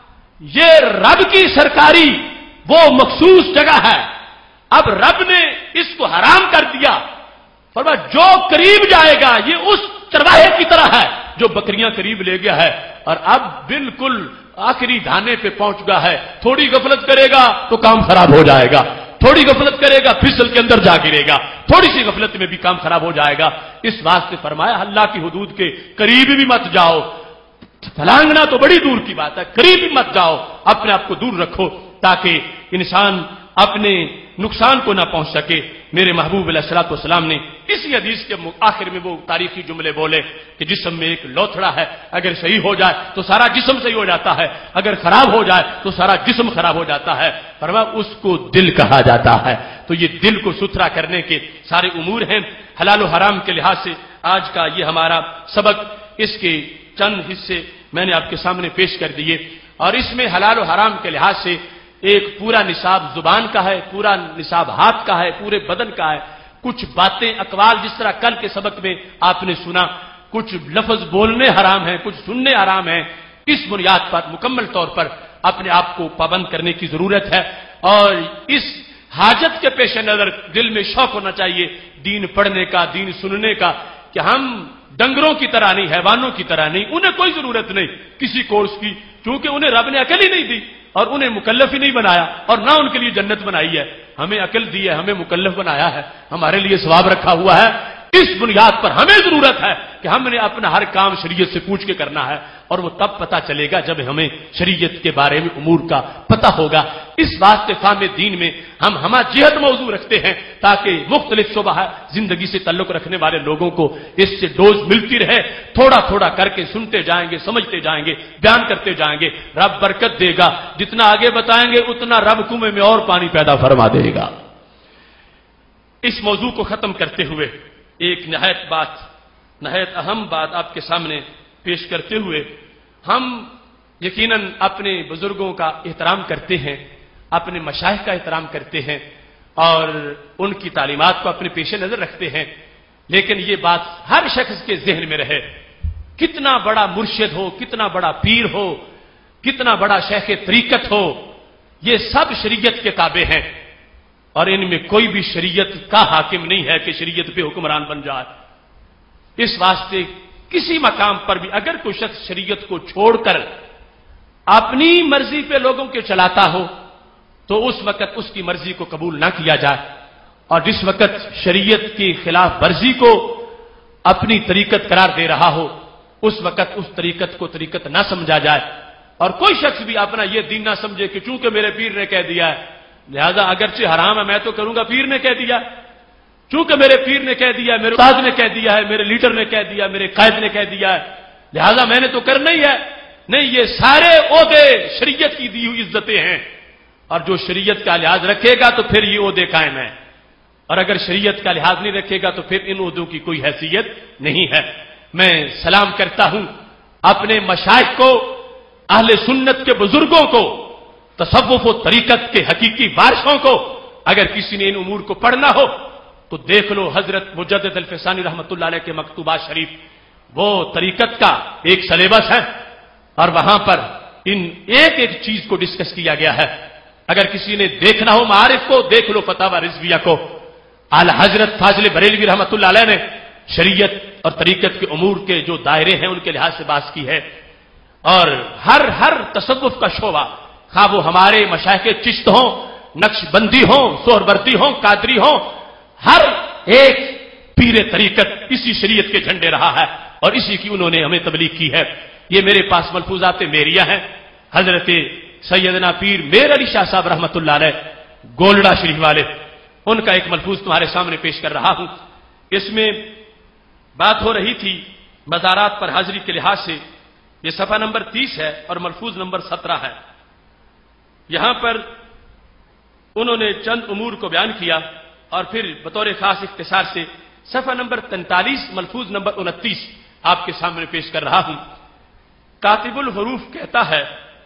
یہ رب کی سرکاری وہ مخصوص جگہ ہے، اب رب نے اس کو حرام کر دیا۔ فرمایا جو قریب جائے گا یہ اس چرواہے کی طرح ہے جو بکریاں قریب لے گیا ہے، اور اب بالکل آخری دھانے پہ پہنچ گیا ہے، تھوڑی غفلت کرے گا تو کام خراب ہو جائے گا، تھوڑی غفلت کرے گا پھسل کے اندر جا گرے گا، تھوڑی سی غفلت میں بھی کام خراب ہو جائے گا۔ اس واسطے فرمایا اللہ کی حدود کے قریب بھی مت جاؤ، پھلانگنا تو بڑی دور کی بات ہے، قریب بھی مت جاؤ، اپنے آپ کو دور رکھو تاکہ انسان اپنے نقصان کو نہ پہنچ سکے۔ میرے محبوب علیہ الصلوۃ والسلام نے اسی حدیث کے آخر میں وہ تاریخی جملے بولے کہ جسم میں ایک لوتھڑا ہے، اگر صحیح ہو جائے تو سارا جسم صحیح ہو جاتا ہے، اگر خراب ہو جائے تو سارا جسم خراب ہو جاتا ہے، فرمایا اس کو دل کہا جاتا ہے۔ تو یہ دل کو ستھرا کرنے کے سارے امور ہیں۔ حلال و حرام کے لحاظ سے آج کا یہ ہمارا سبق، اس کے چند حصے میں نے آپ کے سامنے پیش کر دیے، اور اس میں حلال و حرام کے لحاظ سے ایک پورا نصاب زبان کا ہے، پورا نصاب ہاتھ کا ہے، پورے بدن کا ہے۔ کچھ باتیں اقوال جس طرح کل کے سبق میں آپ نے سنا، کچھ لفظ بولنے حرام ہیں، کچھ سننے حرام ہیں۔ اس بنیاد پر مکمل طور پر اپنے آپ کو پابند کرنے کی ضرورت ہے، اور اس حاجت کے پیش نظر دل میں شوق ہونا چاہیے دین پڑھنے کا، دین سننے کا، کہ ہم ڈنگروں کی طرح نہیں، حیوانوں کی طرح نہیں، انہیں کوئی ضرورت نہیں کسی کورس کی، کیونکہ انہیں رب نے عقل ہی نہیں دی اور انہیں مکلف ہی نہیں بنایا، اور نہ ان کے لیے جنت بنائی ہے۔ ہمیں عقل دی ہے، ہمیں مکلف بنایا ہے، ہمارے لیے ثواب رکھا ہوا ہے۔ اس بنیاد پر ہمیں ضرورت ہے کہ ہم نے اپنا ہر کام شریعت سے پوچھ کے کرنا ہے، اور وہ تب پتہ چلے گا جب ہمیں شریعت کے بارے میں امور کا پتہ ہوگا۔ اس واسطے فہم دین میں ہم جہت موضوع رکھتے ہیں تاکہ مختلف شعبہ زندگی سے تعلق رکھنے والے لوگوں کو اس سے ڈوز ملتی رہے، تھوڑا تھوڑا کر کے سنتے جائیں گے، سمجھتے جائیں گے، بیان کرتے جائیں گے، رب برکت دے گا۔ جتنا آگے بتائیں گے اتنا رب کنویں میں اور پانی پیدا فرما دے گا۔ اس موضوع کو ختم کرتے ہوئے ایک نہایت اہم بات آپ کے سامنے پیش کرتے ہوئے، ہم یقیناً اپنے بزرگوں کا احترام کرتے ہیں، اپنے مشائخ کا احترام کرتے ہیں، اور ان کی تعلیمات کو اپنے پیش نظر رکھتے ہیں، لیکن یہ بات ہر شخص کے ذہن میں رہے، کتنا بڑا مرشد ہو، کتنا بڑا پیر ہو، کتنا بڑا شیخ طریقت ہو، یہ سب شریعت کے تابع ہیں، اور ان میں کوئی بھی شریعت کا حاکم نہیں ہے کہ شریعت پہ حکمران بن جائے۔ اس واسطے کسی مقام پر بھی اگر کوئی شخص شریعت کو چھوڑ کر اپنی مرضی پہ لوگوں کے چلاتا ہو تو اس وقت اس کی مرضی کو قبول نہ کیا جائے، اور جس وقت شریعت کی خلاف ورزی کو اپنی طریقت قرار دے رہا ہو اس وقت اس طریقت کو طریقت نہ سمجھا جائے، اور کوئی شخص بھی اپنا یہ دین نہ سمجھے کہ چونکہ میرے پیر نے کہہ دیا ہے لہذا اگرچہ حرام ہے میں تو کروں گا، پیر نے کہہ دیا، چونکہ میرے پیر نے کہہ دیا، میرے استاد نے کہہ دیا ہے، میرے لیڈر نے کہہ دیا، میرے قائد نے کہہ دیا ہے لہذا میں نے تو کرنا ہی ہے۔ نہیں، یہ سارے عہدے شریعت کی دی ہوئی عزتیں ہیں، اور جو شریعت کا لحاظ رکھے گا تو پھر یہ عہدے قائم ہیں، اور اگر شریعت کا لحاظ نہیں رکھے گا تو پھر ان عہدوں کی کوئی حیثیت نہیں ہے۔ میں سلام کرتا ہوں اپنے مشائخ کو، اہل سنت کے بزرگوں کو، تصوف و طریقت کے حقیقی وارثوں کو۔ اگر کسی نے ان امور کو پڑھنا ہو تو دیکھ لو حضرت مجدد الفسانی رحمۃ اللہ علیہ کے مکتوبات شریف، وہ طریقت کا ایک سلیبس ہے، اور وہاں پر ان ایک ایک چیز کو ڈسکس کیا گیا ہے۔ اگر کسی نے دیکھنا ہو معارف کو، دیکھ لو فتاوی رضویہ کو۔ اعلی حضرت فاضل بریلوی رحمۃ اللہ علیہ نے شریعت اور طریقت کے امور کے جو دائرے ہیں ان کے لحاظ سے بات کی ہے، اور ہر تصوف کا شعبہ، خواہ وہ ہمارے مشائخ چشت ہوں، نقش بندی ہوں، سہروردی ہوں، قادری ہوں، ہر ایک پیر طریقت اسی شریعت کے جھنڈے رہا ہے، اور اسی کی انہوں نے ہمیں تبلیغ کی ہے۔ یہ میرے پاس ملفوظات میریہ ہیں، حضرت سیدنا پیر میر علی شاہ صاحب رحمۃ اللہ علیہ گولڈا شریف والے، ان کا ایک ملفوظ تمہارے سامنے پیش کر رہا ہوں۔ اس میں بات ہو رہی تھی مزارات پر حاضری کے لحاظ سے، یہ صفحہ نمبر 30 ہے اور ملفوظ نمبر 17 ہے۔ یہاں پر انہوں نے چند امور کو بیان کیا، اور پھر بطور خاص اختصار سے صفحہ نمبر 43 ملفوظ نمبر 29 آپ کے سامنے پیش کر رہا ہوں۔ کاتب الحروف کہتا ہے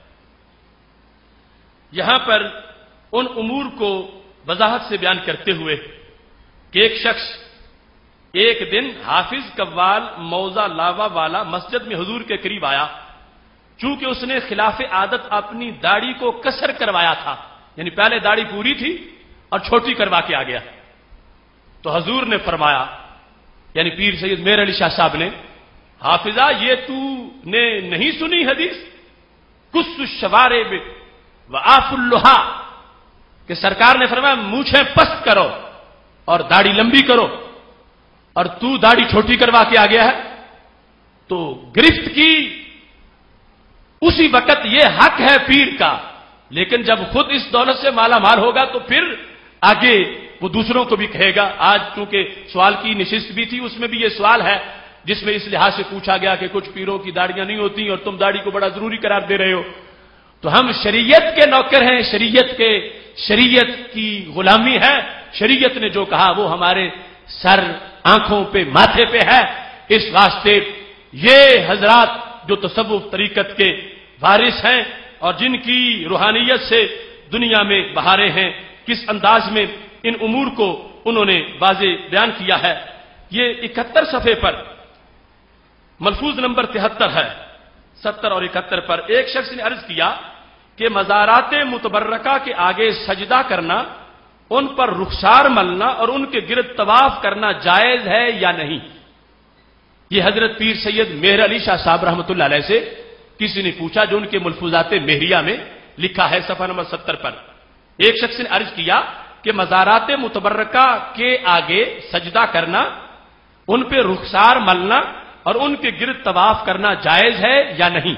یہاں پر ان امور کو وضاحت سے بیان کرتے ہوئے کہ ایک شخص ایک دن حافظ قوال موزہ لاوا والا مسجد میں حضور کے قریب آیا، چونکہ اس نے خلاف عادت اپنی داڑھی کو قصر کروایا تھا، یعنی پہلے داڑھی پوری تھی اور چھوٹی کروا کے آ گیا، تو حضور نے فرمایا، یعنی پیر سید میر علی شاہ صاحب نے، حافظہ یہ تو نے نہیں سنی حدیث کس الشوارب وآف اللحا، کہ سرکار نے فرمایا مونچھیں پست کرو اور داڑھی لمبی کرو، اور تو داڑھی چھوٹی کروا کے آ گیا ہے۔ تو گرفت کی اسی وقت یہ حق ہے پیر کا، لیکن جب خود اس دولت سے مالا مال ہوگا تو پھر آگے وہ دوسروں کو بھی کہے گا۔ آج چونکہ سوال کی نشست بھی تھی، اس میں بھی یہ سوال ہے جس میں اس لحاظ سے پوچھا گیا کہ کچھ پیروں کی داڑیاں نہیں ہوتی اور تم داڑھی کو بڑا ضروری قرار دے رہے ہو۔ تو ہم شریعت کے نوکر ہیں، شریعت کی غلامی ہے، شریعت نے جو کہا وہ ہمارے سر، آنکھوں پہ، ماتھے پہ ہے۔ اس واسطے یہ حضرات جو تصوف طریقت کے وارث ہیں اور جن کی روحانیت سے دنیا میں بہاریں ہیں، کس انداز میں ان امور کو انہوں نے واضح بیان کیا ہے۔ یہ 71 صفحے پر ملفوظ نمبر 73 ہے، 70 اور 71 پر ایک شخص نے عرض کیا کہ مزارات متبرکہ کے آگے سجدہ کرنا، ان پر رخسار ملنا اور ان کے گرد طواف کرنا جائز ہے یا نہیں؟ یہ حضرت پیر سید مہر علی شاہ صاحب رحمۃ اللہ علیہ سے کسی نے پوچھا، جو ان کے ملفوظات مہریہ میں لکھا ہے صفحہ نمبر 70 پر۔ ایک شخص نے عرض کیا کہ مزارات متبرکہ کے آگے سجدہ کرنا، ان پہ رخسار ملنا اور ان کے گرد طواف کرنا جائز ہے یا نہیں؟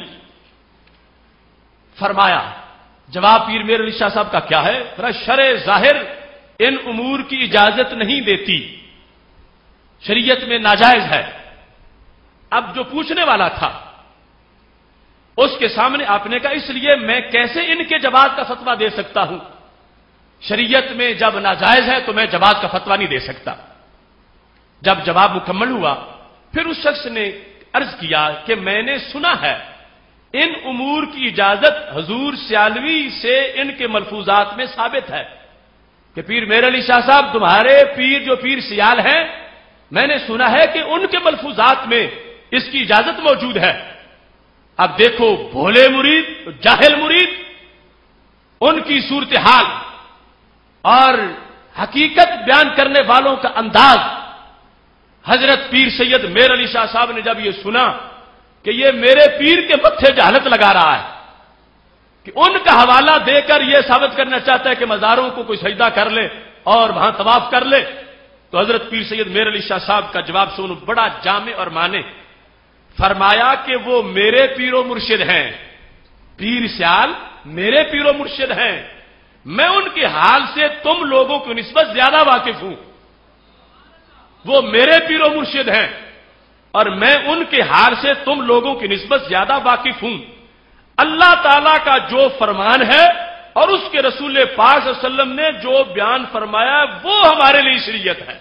فرمایا، جواب پیر میر علی شاہ صاحب کا کیا ہے؟ شرع ظاہر ان امور کی اجازت نہیں دیتی، شریعت میں ناجائز ہے۔ اب جو پوچھنے والا تھا اس کے سامنے آپ نے کہا، اس لیے میں کیسے ان کے جواز کا فتویٰ دے سکتا ہوں؟ شریعت میں جب ناجائز ہے تو میں جواز کا فتویٰ نہیں دے سکتا۔ جب جواب مکمل ہوا پھر اس شخص نے عرض کیا کہ میں نے سنا ہے ان امور کی اجازت حضور سیالوی سے ان کے ملفوظات میں ثابت ہے کہ پیر میر علی شاہ صاحب تمہارے پیر جو پیر سیال ہیں میں نے سنا ہے کہ ان کے ملفوظات میں اس کی اجازت موجود ہے۔ اب دیکھو بھولے مرید، جاہل مرید، ان کی صورتحال اور حقیقت بیان کرنے والوں کا انداز۔ حضرت پیر سید میر علی شاہ صاحب نے جب یہ سنا کہ یہ میرے پیر کے متھے جہالت لگا رہا ہے، کہ ان کا حوالہ دے کر یہ ثابت کرنا چاہتا ہے کہ مزاروں کو کوئی سجدہ کر لے اور وہاں طواف کر لے، تو حضرت پیر سید میر علی شاہ صاحب کا جواب سنو، بڑا جامع اور مانے۔ فرمایا کہ وہ میرے پیر و مرشد ہیں، پیر سیال میرے پیر و مرشد ہیں، میں ان کے حال سے تم لوگوں کی نسبت زیادہ واقف ہوں۔ وہ میرے پیر و مرشد ہیں اور میں ان کے حال سے تم لوگوں کی نسبت زیادہ واقف ہوں۔ اللہ تعالیٰ کا جو فرمان ہے اور اس کے رسول پاک صلی اللہ علیہ وسلم نے جو بیان فرمایا وہ ہمارے لیے شریعت ہے۔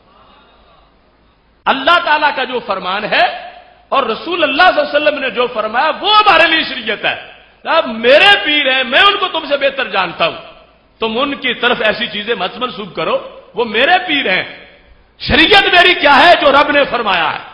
اللہ تعالیٰ کا جو فرمان ہے اور رسول اللہ صلی اللہ علیہ وسلم نے جو فرمایا وہ ہمارے لیے شریعت ہے۔ اب میرے پیر ہیں، میں ان کو تم سے بہتر جانتا ہوں، تم ان کی طرف ایسی چیزیں مت منسوب کرو، وہ میرے پیر ہیں۔ شریعت میری کیا ہے؟ جو رب نے فرمایا ہے۔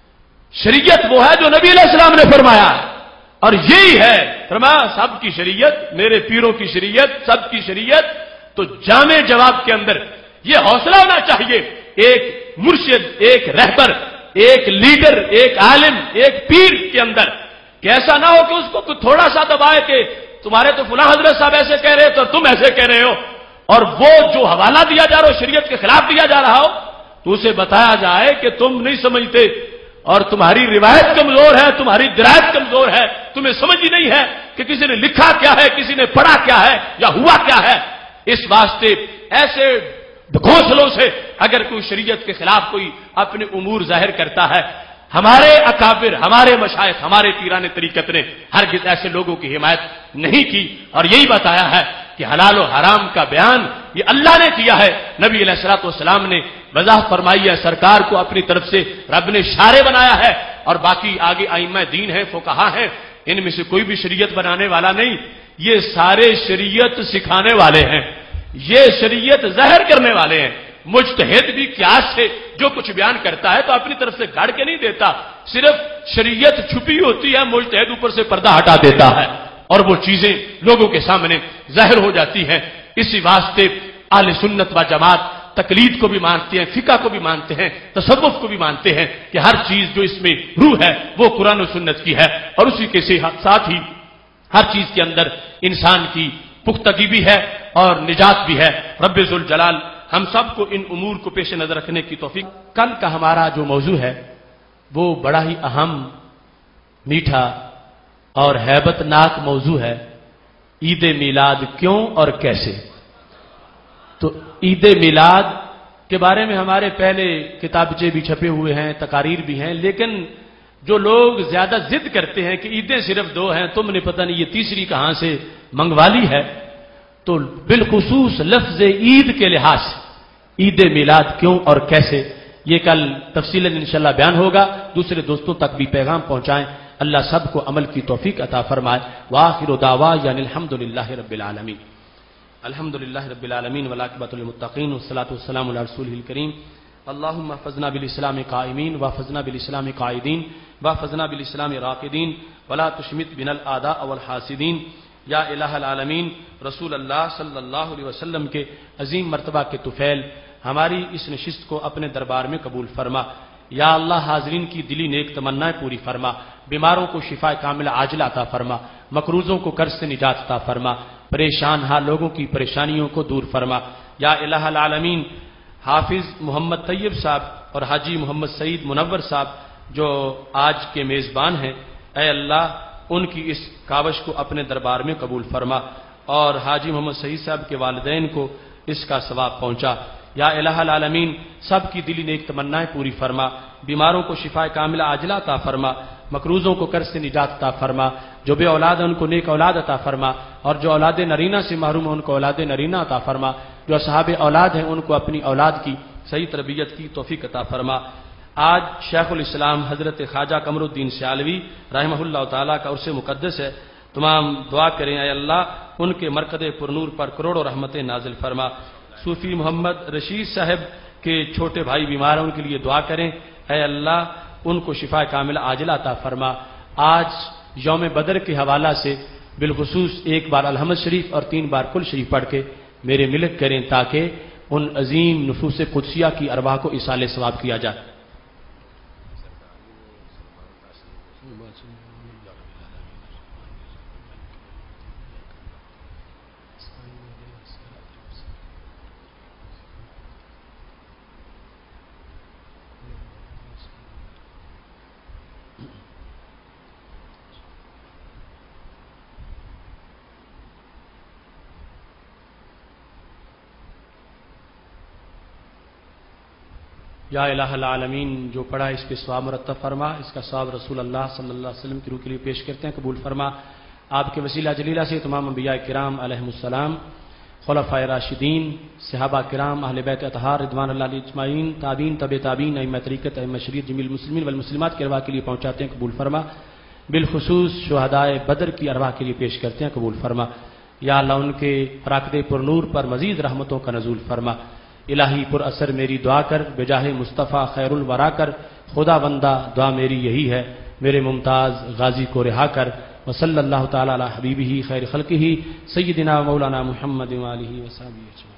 شریعت وہ ہے جو نبی علیہ السلام نے فرمایا ہے، اور یہی ہے فرمایا سب کی شریعت، میرے پیروں کی شریعت، سب کی شریعت۔ تو جامع جواب کے اندر یہ حوصلہ ہونا چاہیے ایک مرشد، ایک رہبر، ایک لیڈر، ایک عالم، ایک پیر کے اندر، کہ ایسا نہ ہو کہ اس کو تھوڑا سا دبائے کہ تمہارے تو فلاں حضرت صاحب ایسے کہہ رہے تو تم ایسے کہہ رہے ہو، اور وہ جو حوالہ دیا جا رہا ہو شریعت کے خلاف دیا جا رہا ہو تو اسے بتایا جائے کہ تم نہیں سمجھتے اور تمہاری روایت کمزور ہے، تمہاری درایت کمزور ہے، تمہیں سمجھ ہی نہیں ہے کہ کسی نے لکھا کیا ہے، کسی نے پڑھا کیا ہے یا ہوا کیا ہے۔ اس واسطے ایسے گھونسلوں سے اگر کوئی شریعت کے خلاف کوئی اپنے امور ظاہر کرتا ہے، ہمارے اکابر، ہمارے مشائخ، ہمارے پیران طریقت نے ہرگز ایسے لوگوں کی حمایت نہیں کی، اور یہی بتایا ہے کہ حلال و حرام کا بیان یہ اللہ نے کیا ہے، نبی علیہ الصلوۃ والسلام نے وضاحت فرمائی ہے، سرکار کو اپنی طرف سے رب نے شارع بنایا ہے، اور باقی آگے ائمہ دین ہیں، فقہا ہیں، ان میں سے کوئی بھی شریعت بنانے والا نہیں، یہ سارے شریعت سکھانے والے ہیں، یہ شریعت ظاہر کرنے والے ہیں۔ مجتہد بھی قیاس سے جو کچھ بیان کرتا ہے تو اپنی طرف سے گھڑ کے نہیں دیتا، صرف شریعت چھپی ہوتی ہے، مجتہد اوپر سے پردہ ہٹا دیتا ہے اور وہ چیزیں لوگوں کے سامنے ظاہر ہو جاتی ہیں۔ اسی واسطے اہل سنت و جماعت تقلید کو بھی مانتے ہیں، فقہ کو بھی مانتے ہیں، تصوف کو بھی مانتے ہیں کہ ہر چیز جو اس میں روح ہے وہ قرآن و سنت کی ہے، اور اسی کے ساتھ ہی ہر چیز کے اندر انسان کی پختگی بھی ہے اور نجات بھی ہے۔ رب ذوالجلال ہم سب کو ان امور کو پیش نظر رکھنے کی توفیق۔ کل کا ہمارا جو موضوع ہے وہ بڑا ہی اہم، میٹھا اور ہیبت ناک موضوع ہے، عید میلاد کیوں اور کیسے۔ تو عید میلاد کے بارے میں ہمارے پہلے کتابچے بھی چھپے ہوئے ہیں، تقاریر بھی ہیں، لیکن جو لوگ زیادہ ضد کرتے ہیں کہ عیدیں صرف 2 ہیں، تم نے پتہ نہیں یہ تیسری کہاں سے منگوا لی ہے، تو بالخصوص لفظ عید کے لحاظ سے عید میلاد کیوں اور کیسے، یہ کل تفصیلاً انشاءاللہ بیان ہوگا۔ دوسرے دوستوں تک بھی پیغام پہنچائیں، اللہ سب کو عمل کی توفیق عطا فرمائے۔ وآخر دعوانا الحمدللہ رب العالمین، الحمدللہ رب العالمین والعاقبۃ للمتقین والصلاۃ والسلام علی رسولہ الکریم۔ اللہم احفظنا بالاسلام قائمین واحفظنا بالاسلام قاعدین واحفظنا بالاسلام راقدین ولا تشمت بنا الاعداء والحاسدین۔ یا الہ العالمین، رسول اللہ صلی اللہ علیہ وسلم کے عظیم مرتبہ کے طفیل، ہماری اس نشست کو اپنے دربار میں قبول فرما۔ یا اللہ حاضرین کی دلی نیک تمنائیں پوری فرما، بیماروں کو شفا کاملہ عاجلہ عطا فرما، مقروضوں کو قرض سے نجات عطا فرما، پریشان حال لوگوں کی پریشانیوں کو دور فرما۔ یا الہ العالمین، حافظ محمد طیب صاحب اور حاجی محمد سعید منور صاحب جو آج کے میزبان ہیں، اے اللہ ان کی اس کاوش کو اپنے دربار میں قبول فرما، اور حاجی محمد سعید صاحب کے والدین کو اس کا ثواب پہنچا۔ یا الہ العالمین، سب کی دلی نیک تمنائیں پوری فرما، بیماروں کو شفا کاملہ عاجلہ عطا فرما، مقروضوں کو قرض سے نجات عطا فرما، جو بے اولاد ہیں ان کو نیک اولاد عطا فرما، اور جو اولاد نرینہ سے محروم ہیں ان کو اولاد نرینہ عطا فرما، جو اصحاب اولاد ہیں ان کو اپنی اولاد کی صحیح تربیت کی توفیق عطا فرما۔ آج شیخ الاسلام حضرت خواجہ قمر الدین سیالوی رحمہ اللہ تعالیٰ کا عرص مقدس ہے، تمام دعا کریں اے اللہ ان کے مرکز پرنور پر کروڑوں رحمتیں نازل فرما۔ صوفی محمد رشید صاحب کہ چھوٹے بھائی بیمار ہیں ان کے لیے دعا کریں، اے اللہ ان کو شفا کاملہ عاجلہ عطا فرما۔ آج یوم بدر کے حوالہ سے بالخصوص ایک بار الحمد شریف اور 3 بار کل شریف پڑھ کے میرے ملک کریں تاکہ ان عظیم نفوس قدسیہ کی ارواح کو ایصال ثواب کیا جائے۔ یا الہ العالمین، جو پڑھا اس پہ ثواب مرتب فرما، اس کا ثواب رسول اللہ صلی اللہ علیہ وسلم کی روح کے لیے پیش کرتے ہیں، قبول فرما۔ آپ کے وسیلہ جلیلہ سے تمام انبیاء کرام علیہم السلام، خلفائے راشدین، صحابہ کرام، اہل بیت اطہار رضوان اللہ علیہ اجمعین، تابعین، تبع تابعین، ائمہ طریقت، ائمہ شریعت، جمیع المسلمین والمسلمات کی ارواح کے لیے پہنچاتے ہیں، قبول فرما۔ بالخصوص شہدائے بدر کی ارواح کے لیے پیش کرتے ہیں، قبول فرما۔ یا اللہ ان کے فراقد پر نور پر مزید رحمتوں کا نزول فرما۔ الہی پر اثر میری دعا کر، بجاہ مصطفیٰ خیر الورا کر، خدا بندہ دعا میری یہی ہے، میرے ممتاز غازی کو رہا کر۔ وصلی اللہ تعالی علی حبیبہ خیر خلقہ سیدنا مولانا محمد وآلہ وصحبہ اجمعین۔